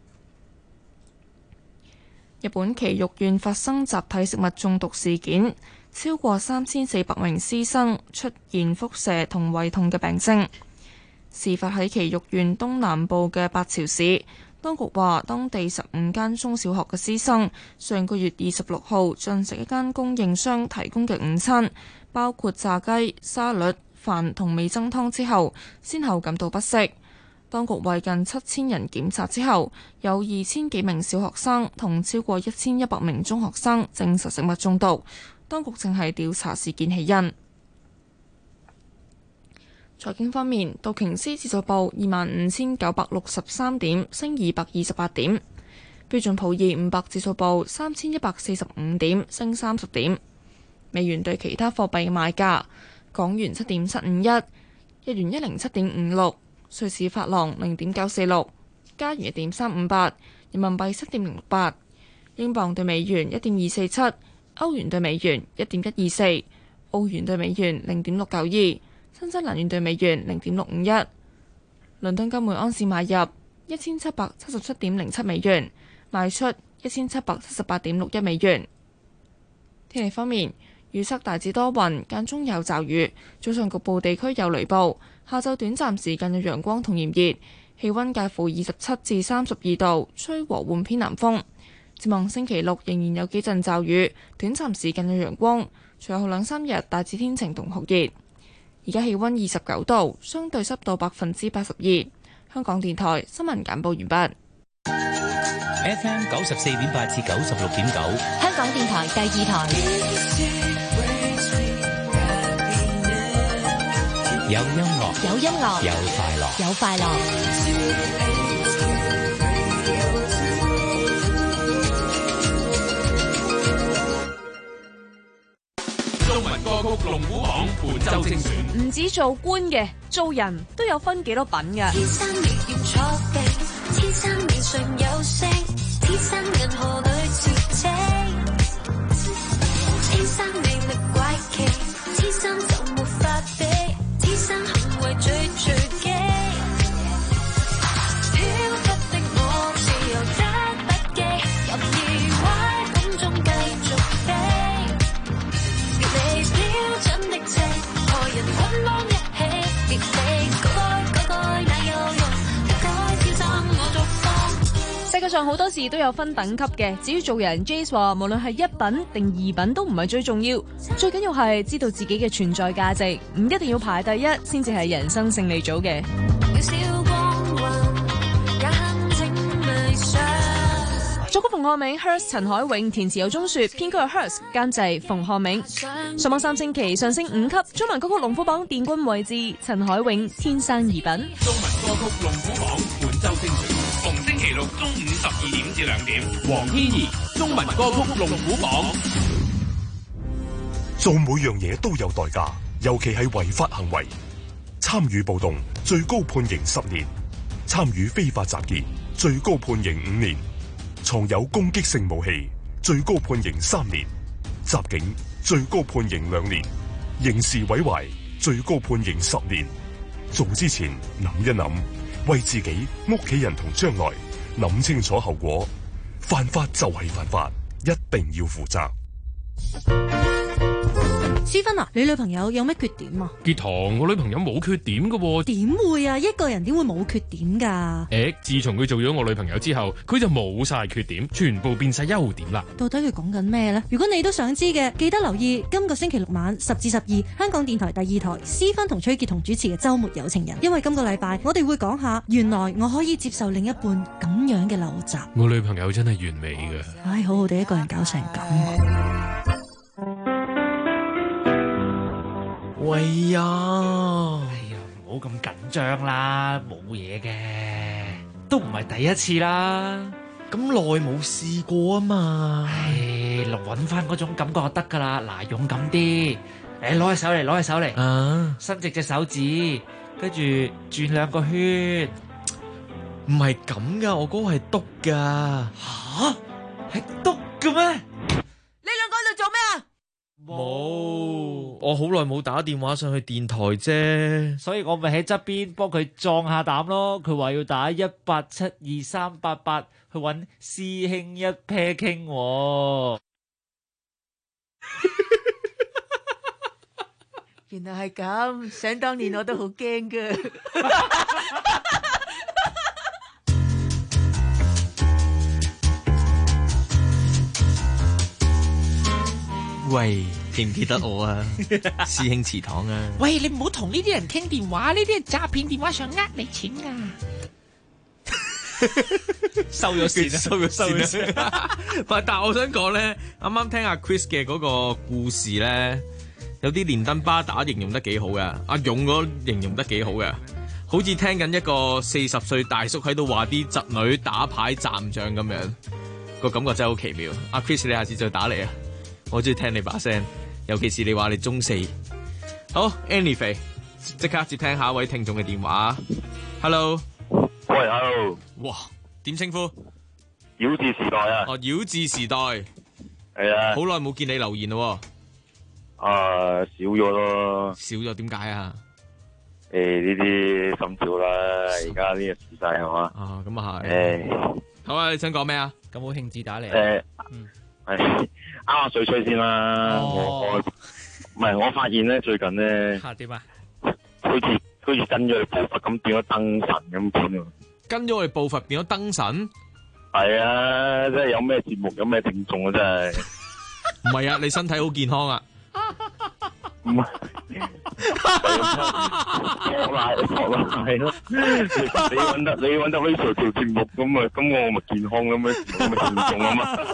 日本埼玉縣發生集體食物中毒事件，超過3400名師生出現腹瀉同胃痛嘅病徵。事發喺埼玉縣東南部嘅八朝市，當局話當地15間中小學嘅師生上個月26號進食一間供應商提供嘅午餐，包括炸雞、沙律、飯同味噌湯之後，先後感到不適。當局為近7000人檢查之後，有2000幾名小學生同超過1100名中學生證實食物中毒。當局正係調查事件起因。財經方面，道瓊斯指數報25963點，升228點；標準普爾500指數報3145點，升30點。美元對其他貨幣賣價：港元7.751，日元107.56。瑞士法郎0.946，加元1.358，人民幣7.08，英鎊對美元1.247，歐元對美元1.124，澳元對美元0.692，新西蘭元對美元0.651。倫敦金每安士買入1777.07美元，賣出1778.61美元。天氣方面，預測大致多雲，間中有驟雨，早上局部地區有雷暴，下晝短暫時間有陽光同炎熱，氣溫介乎27至32度，吹和緩偏南風。展望星期六仍然有幾陣驟雨，短暫時間有陽光，隨後2-3日大致天晴同酷熱。而家氣溫29度，相對濕度82%。香港電台新聞簡報完畢。 FM 94.8至96.9， 香港電台第2台。 有音樂， 有音樂， 有快樂， 有快樂。 中文歌曲龍虎榜本周精選， 唔止做官嘅，做人都有分幾多品㗎。 天生你要坐定，天生面上有星，天生銀河裏絕情，天生魅力怪奇，天生就沒法比。天生行為最最勁，飄忽的我自由得不羈，任意歪風中繼續飛，別離標準的情，害人捆綁一起，別理改哪有用，不改挑戰我作風。 世界上好多事都有分等級嘅，至於做人 ，Jace 話無論係1品定2品都唔係最重要，最緊要係知道自己嘅存在價值，唔一定要排第一先至係人生勝利組嘅。作曲馮漢銘 Hers 陳海永，填詞有鐘雪，編曲係 Hers， 監製馮漢銘。上網3星期上升5級，中文歌曲龍虎榜殿軍位置，陳海永天生2品。 中文歌曲龍虎榜本周精選，逢星期六中午12點至2點，黃天怡中文歌曲龍虎榜。 做每樣嘢都有代價，尤其係違法行為。參與暴動最高判刑10年，參與非法集結最高判刑5年，藏有攻擊性武器最高判刑3年，襲警最高判刑2年，刑事毀壞最高判刑10年。做之前諗一諗，為自己、屋企人同將來諗清楚後果。犯法就係犯法，一定要負責。 師思芬啊，你女朋友有咩缺點啊？ 傑堂，我女朋友冇缺點㗎喎。 點會啊？一個人點會冇缺點㗎？ 自從佢做咗我女朋友之後，佢就冇晒缺點，全部變晒優點啦。 到底佢講緊咩呢？如果你都想知嘅，記得留意今個星期六晚10至12，香港電台第2台思芬同崔傑同主持嘅週末有情人。因為今個禮拜我哋會講下，原來我可以接受另一半咁樣嘅陋習。 我女朋友真係完美嘅。 唉，好好地一個人搞成咁。 喂呀，唔好咁緊張啦，冇嘢嘅，都唔係第一次啦。 咁耐冇試過啊嘛。 揾翻嗰種感覺就得噶啦。嗱，勇敢啲，攞起手嚟，攞起手嚟，伸直隻手指，跟住轉2個圈。 唔係咁噶，我嗰個係篤噶。 吓？係篤嘅咩？ 你兩個喺度做咩啊？ 冇，我好耐冇打電話上去電台啫， 所以我咪喺側邊幫佢壯下膽咯。佢話要打18723888去揾師兄一 pair 傾。 原來係咁，想當年我都好驚噶。 喂，記唔記得我啊？師兄祠堂啊！ 喂，你唔好同呢啲人傾電話，呢啲係詐騙電話，想呃你錢噶。收咗線，收咗線。 唔係，但係我想講咧，啱啱聽阿 Chris 嘅嗰個故事咧，有啲連登巴打形容得幾好嘅，阿勇嗰形容得幾好嘅，好似聽緊一個40歲大叔喺度話啲侄女打牌站仗咁樣，個感覺真係好奇妙。阿 Chris，你下次再打嚟啊！我中意聽你把聲，尤其是你話你中4。好 ，Annie 肥，即刻接聽下一位聽眾嘅電話。Hello， 喂 ，Hello， 哇，點稱呼？ 妖智時代啊！ 哦，妖智時代， 係啊， 好耐冇見你留言咯。 少咗咯。 少咗點解啊？ 呢啲心照啦，而家呢個時勢係嘛？ 啊，咁啊係。好啊，你想講咩啊？ 咁好興致打嚟。 係啱下水吹先啦。我唔係，我發現咧最近咧點啊？ 好似跟咗你步伐咁變咗燈神咁變。 跟咗我哋步伐變咗燈神？ 係啊，即係有咩節目有咩聽眾啊，真係。 唔係啊，你身體好健康啊。 唔係，托賴咯。你揾得 Rachel 做節目咁啊，咁我咪健康咁樣，我咪聽眾啊嘛。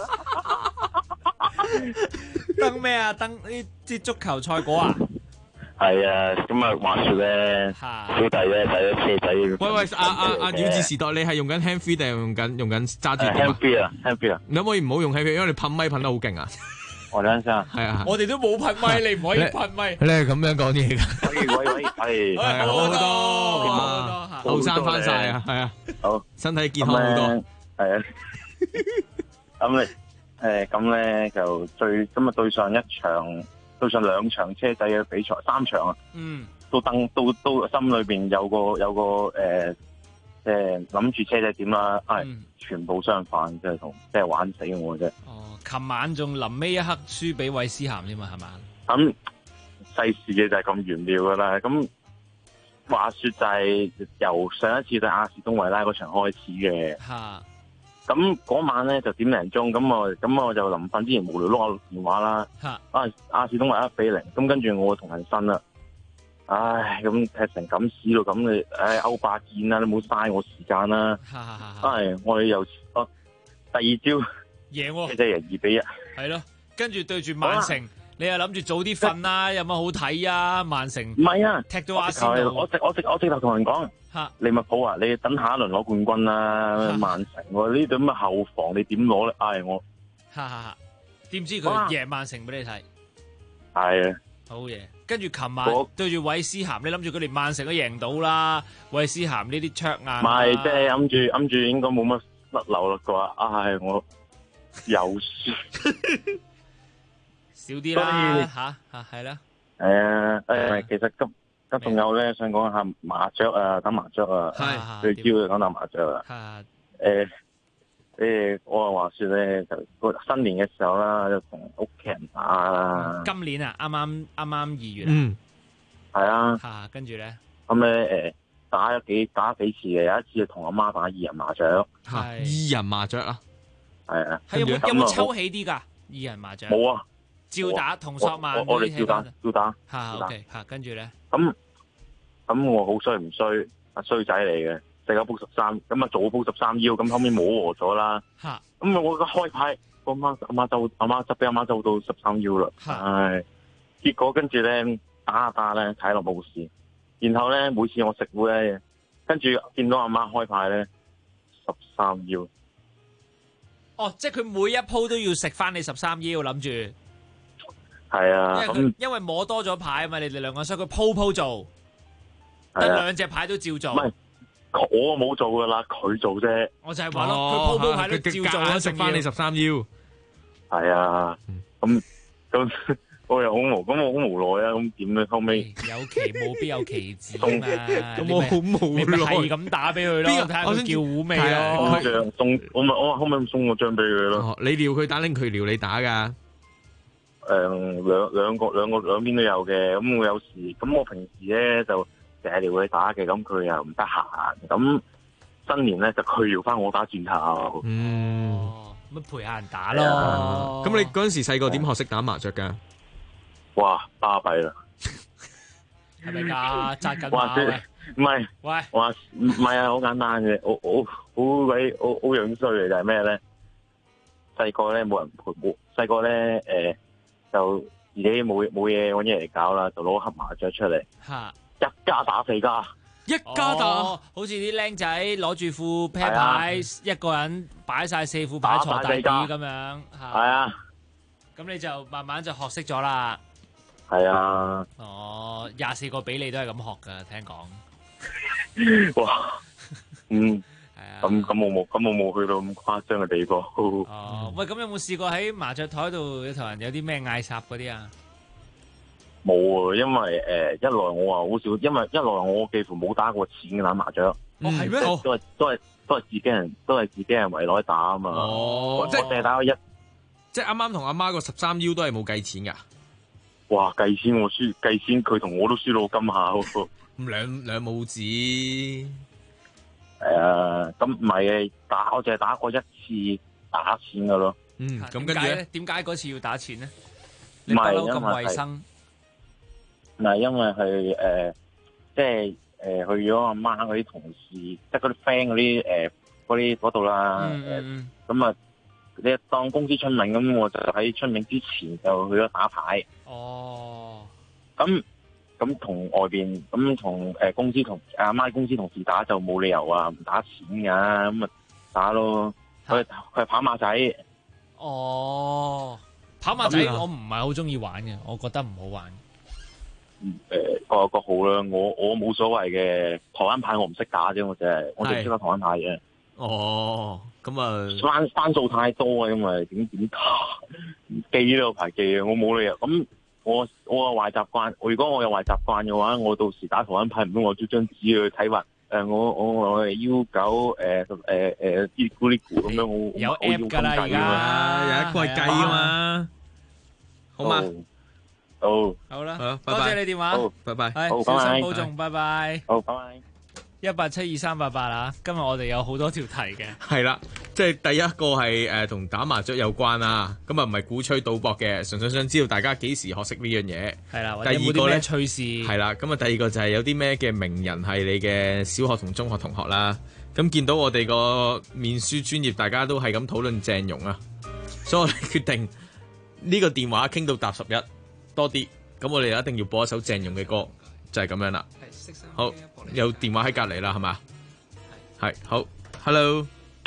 登咩啊？登呢啲足球賽果啊？ 係啊，咁啊話說咧，小弟咧睇咗車仔。 喂，阿妖智時代，你係用緊 hand free 定係用緊揸住電話 ？hand free 啊，hand free 啊。 你可唔可以唔好用 hand free？因為你噴咪噴得好勁啊！ 我兩聲係啊， 我哋都冇噴咪，你唔可以噴咪。 你係咁樣講啲嘢㗎？ 喂， 係好多，後生翻晒啊，係啊， 好， 身體健康好多。 係啊，咁咧就對上2場車仔嘅比賽，3場啊，都心裏邊有個諗住車仔點啦，全部相反，即係玩死我啫。 琴晚仲臨尾一刻輸俾韋斯咸添嘛，係嘛？ 咁世事嘅就係咁玄妙噶啦。咁話說就係由上一次對亞士東維拉嗰場開始嘅。咁嗰晚咧就點零鐘，咁我就臨瞓之前無聊碌下電話啦。亞士東維拉1-0，咁跟住我同人呻啦。唉，咁踢成咁屎咯，咁你歐霸見啦，你冇嘥我時間啦。我哋又第二朝。 贏喎， 即係2-1， 係咯，跟住對住曼城，你又諗住早啲瞓啦，有乜好睇啊？曼城唔係啊， 踢到阿仙奴， 我直頭同人講，利物浦啊，你等下一輪攞冠軍啦，曼城呢隊咁嘅後防你點攞咧？唉，我點知佢贏曼城俾你睇？ 係啊， 好嘢。跟住琴晚對住韋斯咸，你諗住佢連曼城都贏到啦，韋斯咸呢啲卓硬， 唔係即係諗住應該冇乜甩漏啦，佢話唉我。有輸少啲啦吓係啦。 其實今仲有咧，想講下麻雀啊，打麻雀啊，最主要講打麻雀啊。 我話說咧，就個新年嘅時候啦，就同屋企人打啦。 今年啊，啱啱2月啊。 係啊。 嚇，跟住咧。 咁咧打咗幾次嘅，有一次就同阿媽打2人麻雀。 2人麻雀啊？ 係啊。 係有冇抽起啲㗎？2人麻雀。 冇啊。 照打同索萬。 我哋照打。 嚇 OK 嚇，跟住咧。 咁我好衰唔衰？衰仔嚟嘅。食咗煲13，咁啊做煲13腰，咁後面冇和咗啦。咁我開牌，阿媽執俾阿媽周到13腰啦。唉，結果跟住咧打咧睇落冇事，然後咧每次我食糊咧，跟住見到阿媽開牌咧13腰。 哦，即係佢每一鋪都要食翻你13腰，諗住。 係啊， 因為摸多咗牌啊嘛，你哋兩個，所以佢鋪做，得2隻牌都照做。 我冇做噶啦，佢做啫。 我就係話咯，佢鋪牌都照做啊， 食翻你13腰。 係啊，咁我又好無奈啊，咁點咧？後尾有其母必有其子啊嘛， 咁我好無奈， 你咪係咁打俾佢咯，睇下佢叫糊未咯。 我後尾送個張俾佢咯。 你撩佢打，拎佢撩你打噶？ 兩邊都有嘅。咁我有時，咁我平時咧就成日撩佢打嘅，咁佢又唔得閒。咁新年咧就佢撩翻我打轉頭。 咁陪下人打咯。 咁你嗰陣時細個點學識打麻雀噶？ 哇，巴閉啦！ 係咪噶？扎緊馬喂？ 唔係， 喂， 話唔係啊，好簡單嘅，好樣衰嘅就係咩咧？細個咧冇人陪，細個咧就自己冇嘢搵嘢嚟搞啦，就攞盒麻雀出嚟，一家打4家。 一家打， 好似啲僆仔攞住副啤牌，一個人擺晒4副牌坐大啲咁樣。 係啊， 咁你就慢慢就學識咗啦。 係啊。 哦，24個俾你都係咁學噶，聽講。 哇，係啊。咁我冇去到咁誇張嘅地步。 哦，喂，咁有冇試過喺麻雀台度同人有啲咩嗌霎嗰啲啊？ 冇啊，因為一來我話好少，因為一來我幾乎冇打過錢嘅打麻雀。 係咩？ 都係自己人圍內打啊嘛。我淨係打過一。 即係啱啱同阿媽個13腰都係冇計錢噶。 哇，計錢我輸，計錢佢同我都輸到金下。 咁兩母子。 咁唔係嘅，我淨係打過一次打錢噶咯。 咁跟住咧，點解嗰次要打錢咧？你不嬲咁衛生。 唔係因為係即係去咗阿媽嗰啲同事，即係嗰啲 friend 嗰度啦。咁啊，你當公司春茗咁，我就喺春茗之前就去咗打牌。 哦。 咁同外邊，咁同公司同阿媽公司同事打就冇理由啊唔打錢噶，咁啊打咯。佢係跑馬仔。 哦，跑馬仔我唔係好中意玩嘅，我覺得唔好玩。 各好啦，我冇所謂嘅。台灣牌我唔識打啫，我淨係識得台灣牌嘅。 哦，咁啊， 番數太多啊，因為點記都有排記啊，我冇理由。咁我有壞習慣，如果我有壞習慣嘅話，我到時打台灣牌唔通我將張紙去睇話我係U9啲咕哩咕咁樣，我有 app 噶啦而家， 有一個係計啊嘛，好嘛？ 好啦， 多謝你電話， 拜拜， 係小心保重，拜拜， 好，拜拜。 1872388啊！今日我哋有好多條題嘅， 係啦，即係第一個係同打麻雀有關啊，咁啊唔係鼓吹賭博嘅，純粹想知道大家幾時學識呢樣嘢。 係啦， 第二個咧趣事係啦，咁啊第二個就係有啲咩嘅名人係你嘅小學同中學同學啦。咁見到我哋個面書專頁，大家都係咁討論鄭融啊，所以我哋決定呢個電話傾到搭11多啲，咁我哋一定要播一首鄭融嘅歌，就係咁樣啦。好，有電話喺隔籬啦，係嘛？係好 ，Hello，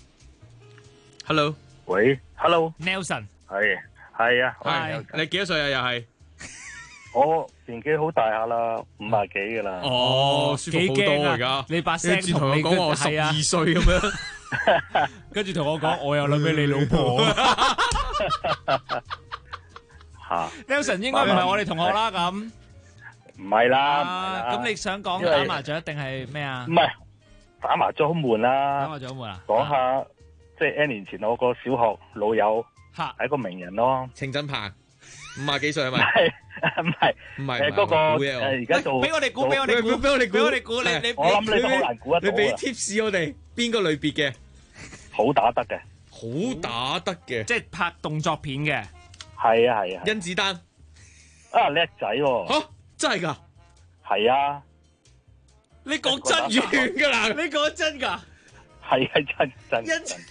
喂 ，Hello，Nelson， 係啊， 你幾多歲啊？又係我年紀好大下啦，50幾噶啦。 哦，舒服好多而家。 你把聲同我講我12歲咁樣， 跟住同我講我又諗起你老婆。Nelson 應該唔係我哋同學啦，咁。 唔係啦， 咁你想講打麻雀定係咩啊？ 唔係打麻雀好悶啦， 打麻雀好悶啊！ 講下即係 N 年前我個小學老友係一個名人咯。 程振鵬50幾歲係咪？ 唔係嗰個而家做， 俾我哋估，你我諗你都好難估得到。 你俾 tips 我哋邊個類別嘅？ 好打得嘅， 好打得嘅， 即係拍動作片嘅。 係啊， 甄子丹啊叻仔喎！ 嚇真係㗎？ 係啊！ 你講真完㗎啦？你講真㗎？ 係真。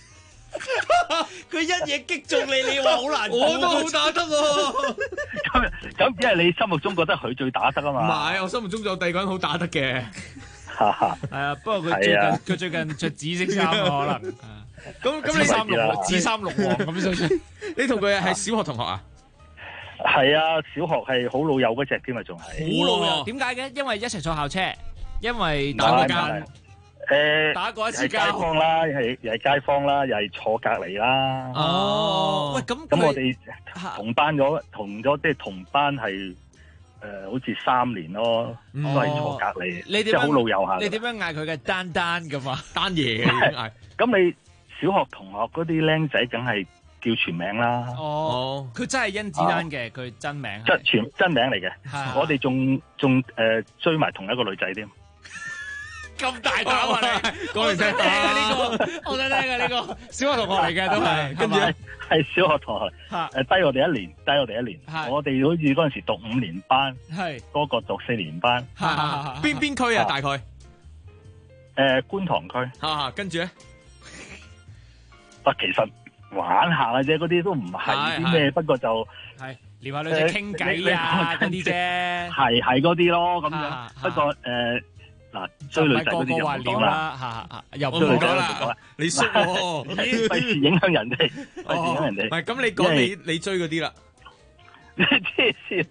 佢一嘢擊中你話好難估， 我都好打得喎。 咁只係你心目中覺得佢最打得啊嘛？ 唔係，我心目中仲有第二個人好打得嘅。 係啊，不過佢最近着紫色衫可能。咁你紫衫綠黃咁樣。 你同佢係小學同學啊？ 係啊，小學係好老友嗰隻添啊，仲係。 好老友？點解嘅？因為一齊坐校車，因為打過交。打過一次交。 街坊啦，又係街坊啦，又係坐隔離啦。 哦，喂，咁我哋同班咗即係同班係好似3年咯，都係坐隔離，即係好老友下。 你點樣嗌佢嘅丹丹咁啊？ 丹爺嘅嗌。 咁你小學同學嗰啲僆仔梗係叫全名啦。 哦，佢真係甄子丹嘅，佢真名。 真名嚟嘅。我哋仲追埋同一個女仔添。 咁大膽啊你！講嚟聽下呢個，我想聽嘅呢個小學同學嚟嘅都係， 跟住係小學同學，低我哋一年。我哋好似嗰陣時讀5年班，嗰個讀4年班。 邊區啊？大概？ 觀塘區。 跟住咧？ 其實玩下嘅啫，嗰啲都唔係啲咩，不過就係撩下女仔傾偈啊嗰啲啫。係嗰啲咯，咁樣。不過嗱，追女仔嗰啲就唔講啦， 又唔講啦，你識喎， 費事影響人哋， 唔係，咁你講你追嗰啲啦， 黐線。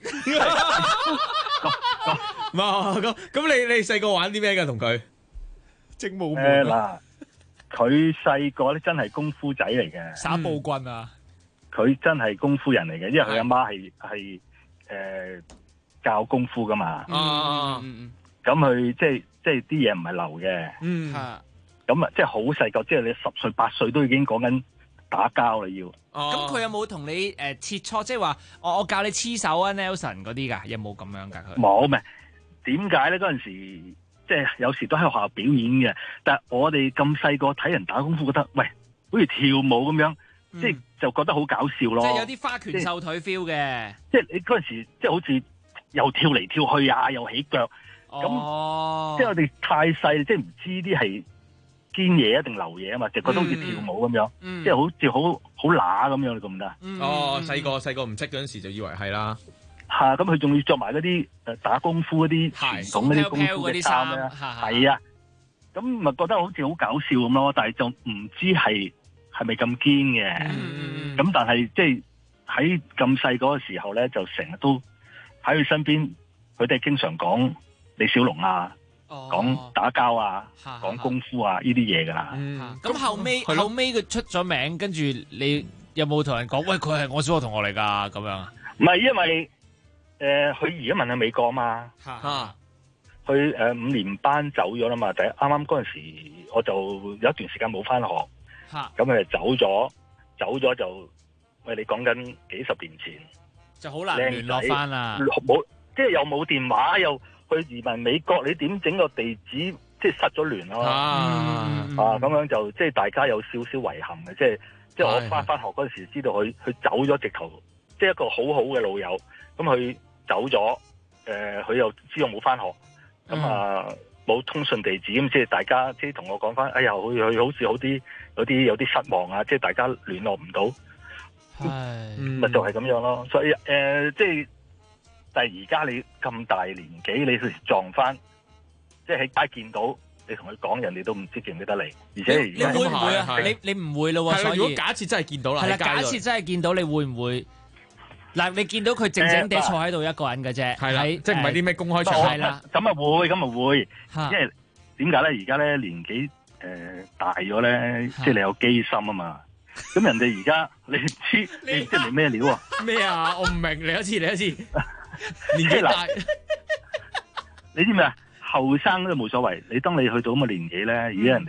咁你細個玩啲咩㗎？同佢精武門嗱，佢細個咧真係功夫仔嚟嘅， 耍暴棍啊！ 佢真係功夫人嚟嘅，因為佢阿媽係教功夫㗎嘛。咁佢即係啲嘢唔係流嘅，咁啊即係好細個，即係你10歲8歲都已經講緊打交啦要。 咁佢有冇同你切磋，即係話我教你黐手啊 Nelson 嗰啲㗎？有冇咁樣㗎？佢冇咩？點解咧？嗰陣時即係有時都喺學校表演嘅，但係我哋咁細個睇人打功夫，覺得喂好似跳舞咁樣，即係就覺得好搞笑咯。 即係有啲花拳繡腿 feel 嘅。 即係你嗰陣時即係好似又跳嚟跳去啊，又起腳。咁即係我哋太細，即係唔知啲係堅嘢一定流嘢啊嘛，就覺得好似跳舞咁樣，即係好似好乸咁樣，你覺唔得啊？ 細個唔識嗰陣時就以為係啦。 咁佢仲要着埋嗰啲打功夫嗰啲傳統嗰啲功夫嘅衫咧，係啊，咁咪覺得好似好搞笑咁咯，但係就唔知係咪咁堅嘅。咁但係即係喺咁細個嘅時候咧，就成日都喺佢身邊，佢哋經常講李小龍啊，講打交啊，講功夫啊呢啲嘢噶啦。 咁後尾佢出咗名，跟住你有冇同人講？喂，佢係我小學同學嚟噶咁樣啊？ 唔係，因為佢而家問喺美國啊嘛。佢5年班走咗啦嘛。啱啱嗰陣時，我就有一段時間冇翻學。咁佢就走咗就，喂，你講緊幾十年前， 就好難聯絡翻啦。 冇，即係又冇電話又。去移民美國，你點整個地址即係失咗聯咯？咁樣就即係大家有少少遺憾嘅，即係我翻學嗰陣時知道佢走咗，直頭即係一個好好嘅老友。咁佢走咗，佢又知我冇翻學，咁冇通訊地址，咁即係大家即係同我講翻，哎呀，佢好似有啲失望啊，即係大家聯絡唔到，咪就係咁樣咯。所以即係。但係而家你咁大年紀，你撞翻，即係喺街見到，你同佢講，人哋都唔知記唔記得你。而且你會唔會啊？你唔會咯喎。所以如果假設真係見到啦， 係啦，假設真係見到，你會唔會？嗱，你見到佢靜靜地坐喺度一個人嘅啫， 係啦，即係唔係啲咩公開場合。 係啦， 咁啊會，因為點解咧？而家咧年紀大咗咧，即係你有機心啊嘛。咁人哋而家你唔知你即係咩料啊？ 咩啊？我唔明，嚟一次。年紀大， 你知唔知啊？後生都冇所謂。你當你去到咁嘅年紀咧，而家人哋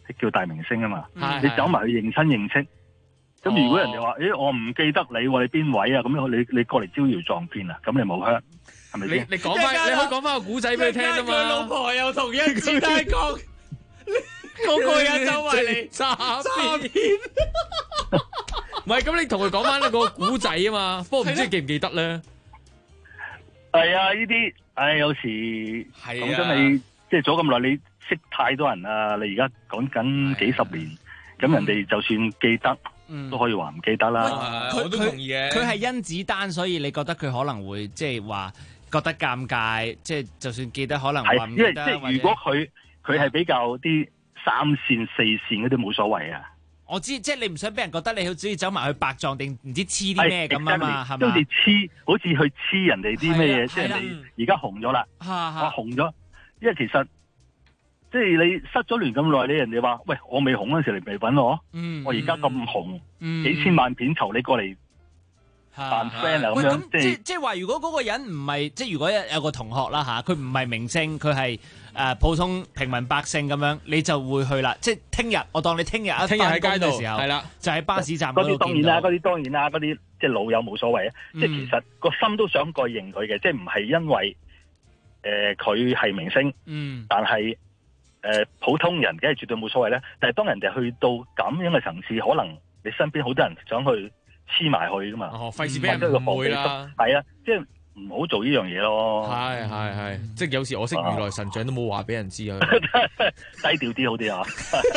叫大明星啊嘛， 係你走埋去認親認戚。咁如果人哋話，我唔記得你喎，你邊位啊？咁樣你過嚟招搖撞騙啊？咁你冇香，係咪先？ 你講翻，你可以講翻個古仔俾佢聽啊嘛。 佢老婆又同一次大講，個個人周圍嚟詐騙。 唔係，咁你同佢講翻呢個古仔啊嘛。不過唔知記唔記得咧？ 係啊，呢啲，有時講真你即係咗咁耐，你識太多人啦。你而家講緊幾十年，咁人哋就算記得。都可以話唔記得啦。 我都同意嘅。 佢係甄子丹，所以你覺得佢可能會即係話覺得尷尬，即係就算記得可能話唔記得。 因為即係如果佢係比較啲3線4線嗰啲冇所謂啊。 我知，即係你唔想俾人覺得你好似走埋去白撞定唔知黐啲咩咁啊嘛，係嘛？ 好似去黐人哋啲咩嘢，即係人哋而家紅咗啦，我紅咗，因為其實。即係你失咗聯咁耐，你人哋話喂，我未紅嗰陣時你未揾我，我而家咁紅，幾千萬片酬你過嚟扮 friend 啊咁樣， 即係話如果嗰個人唔係，即係如果有個同學啦嚇，佢唔係明星，佢係普通平民百姓咁樣，你就會去啦。即係聽日，我當你聽日喺街度嘅時候，係啦，就喺巴士站嗰度見到。 嗰啲當然啦，嗰啲即係老友冇所謂啊。即係其實個心都想過認佢嘅，即係唔係因為佢係明星，但係。普通人梗係絕對冇所謂咧，但係當人哋去到咁樣嘅層次，可能你身邊好多人想去黐埋去噶嘛， 費事俾人誤會啦。 係啊，即係唔好做呢樣嘢咯。 係，即係有時我識如來神掌都冇話俾人知啊， 低調啲好啲啊。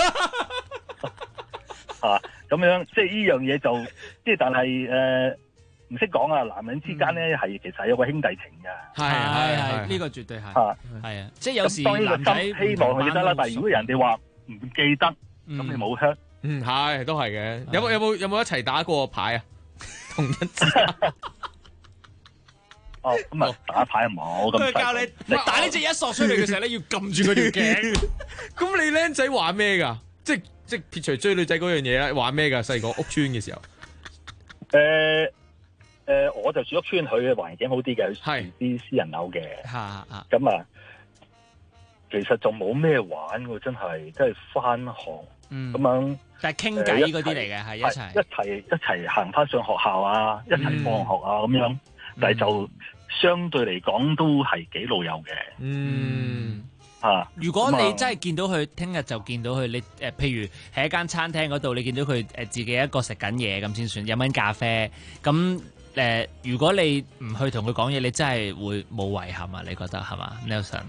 咁樣即係呢樣嘢就即係，但係唔識講啊！男人之間咧係其實係有個兄弟情㗎。 係呢個絕對係。係啊，即係有時男仔希望佢記得啦，但係如果人哋話唔記得，咁你冇香。 係都係嘅。有冇一齊打過牌啊？同一支。 咁啊打牌冇咁。 佢教你打呢隻一索出嚟嘅時候咧，要撳住佢條頸。 咁你僆仔玩咩㗎？即撇除追女仔嗰樣嘢啦，玩咩㗎？細個屋村嘅時候。 我就住屋村，佢嘅環境好啲嘅，係啲私人樓嘅。咁啊，其實就冇咩玩喎，真係翻學咁樣。 但係傾偈嗰啲嚟嘅，係一齊行翻上學校啊，一齊放學啊咁樣。但係就相對嚟講都係幾老友嘅。 如果你真係見到佢，聽日就見到佢，你譬如喺一間餐廳嗰度，你見到佢自己一個食緊嘢咁先算，飲緊咖啡咁。如果你唔去同佢講嘢，你真係會冇遺憾啊？你覺得係嘛 ，Nelson？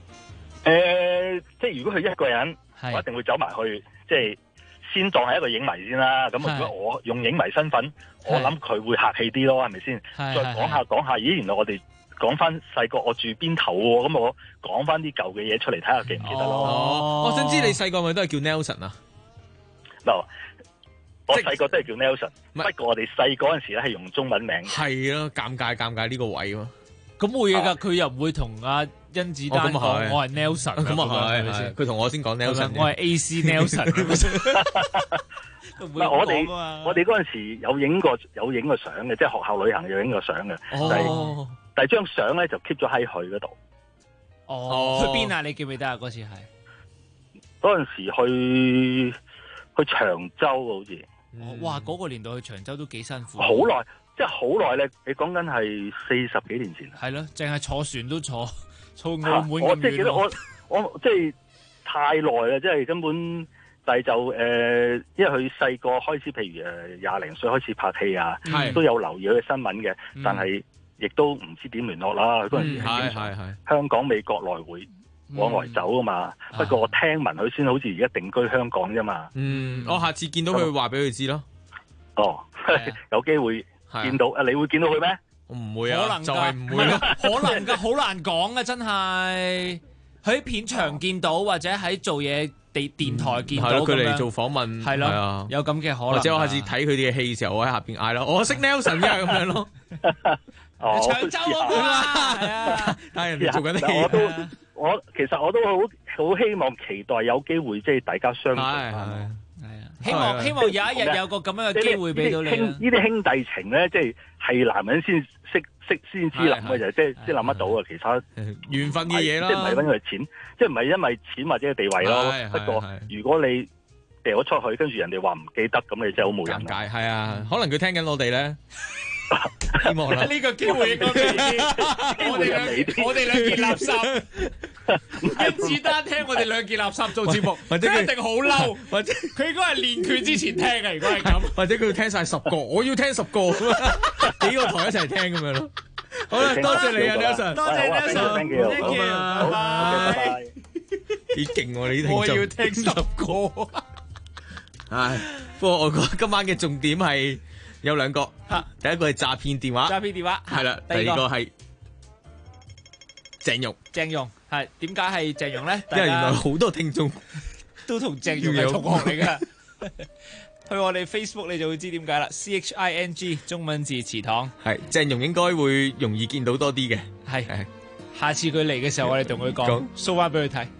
即係如果佢一個人，我一定會走埋去，即係先當係一個影迷先啦。咁如果我用影迷身份，我諗佢會客氣啲咯，係咪先？再講下，咦，原來我哋講翻細個我住邊頭喎，咁我講翻啲舊嘅嘢出嚟睇下記唔記得咯。 我想知你細個咪都係叫 Nelson 啊？ 嗱。我細個都係叫 Nelson，不過我哋細嗰陣時咧係用中文名。 係咯，尷尬呢個位嘛。 咁冇嘢㗎，佢又唔會同阿甄子丹講我係 Nelson。 咁啊係咪先？佢同我先講 Nelson， 我係 AC Nelson。 我哋嗰陣時有影過相嘅，即係學校旅行有影過相嘅。但係張相咧就 keep 咗喺佢嗰度。 去邊啊？你記唔記得啊？嗰次係嗰陣時去長洲好似。 哇！嗰個年代去長洲都幾辛苦。 好耐，即係好耐咧。你講緊係40幾年前。 係咯，淨係坐船都坐澳門咁遠。 我即係記得我即係太耐啦，即係根本。但係就因為佢細個開始，譬如20零歲開始拍戲啊，都有留意佢嘅新聞嘅。但係亦都唔知點聯絡啦。嗰陣時係經常香港美國來回。往外走啊嘛，不過我聽聞佢先好似而家定居香港啫嘛。 我下次見到佢話俾佢知咯。 有機會見到你會見到佢咩？ 我唔會啊，就係唔會咯。 可能㗎，好難講啊！真係喺片場見到，或者喺做嘢電台見到佢嚟做訪問，係咯，有咁嘅可能。 或者我下次睇佢哋嘅戲嘅時候，我喺下邊嗌咯，我識 Nelson 嘅咁樣咯。 長洲嗰個啊， 但係人哋做緊戲。 其實我都好希望期待有機會即係大家相聚。 係啊， 希望有一日有個咁樣嘅機會俾到你啦。 呢啲兄弟情咧，即係男人先先知諗嘅就即係諗得到啊！其他緣分嘅嘢啦， 即係唔係因為錢，即係唔係因為錢或者地位咯。不過如果你掉咗出去，跟住人哋話唔記得，咁你真係好冇人尷尬。係啊，可能佢聽緊我哋咧。希望啦， 呢個機會應該未啲，我哋兩件垃圾，甄子丹聽我哋兩件垃圾做節目， 或者佢一定好嬲，或者佢應該係練拳之前聽嘅。如果係咁， 或者佢要聽晒10個，我要聽10個，幾個台一齊聽咁樣咯。好啦，多謝你啊 Nelson， 多謝 Nelson，thank you， 拜拜。幾勁喎你啲聽眾， 我要聽10個。 唉，不過我覺得今晚嘅重點係。有2個，第一個係詐騙電話，係啦，第二個係鄭融係點解係鄭融咧？ 因為原來好多聽眾都同鄭融係同學嚟噶。去我哋 Facebook 你就會知點解啦。CHING 中文字祠堂係鄭融應該會容易見到多啲嘅。 係，下次佢嚟嘅時候，我哋同佢講 show 翻俾佢睇。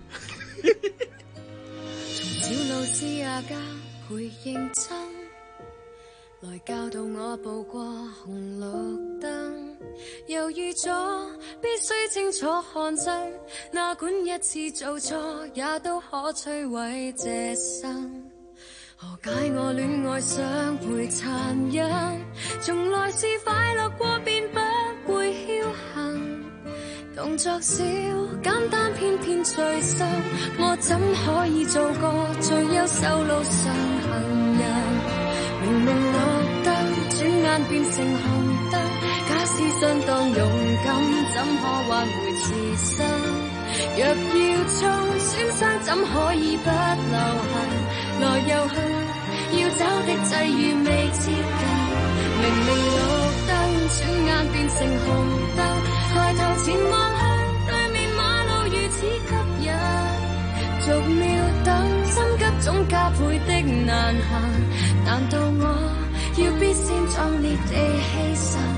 小老師阿家會認真。來教導我步過紅綠燈，猶豫咗必須清楚看真，哪管一次做錯也都可摧毀這生。何解我戀愛想會殘忍，從來是快樂過便不會僥倖，動作小簡單偏偏最深，我怎可以做個最優秀路上行人？明明綠燈，轉眼變成紅燈。假使相當勇敢，怎可挽回自身？若要衝，損傷怎可以不留痕？來又去，要找的際遇未接近。明明綠燈，轉眼變成紅燈。抬頭前望向對面馬路，如此吸引。逐秒等，心急總加倍的難行。難道我要必先壯烈地犧牲？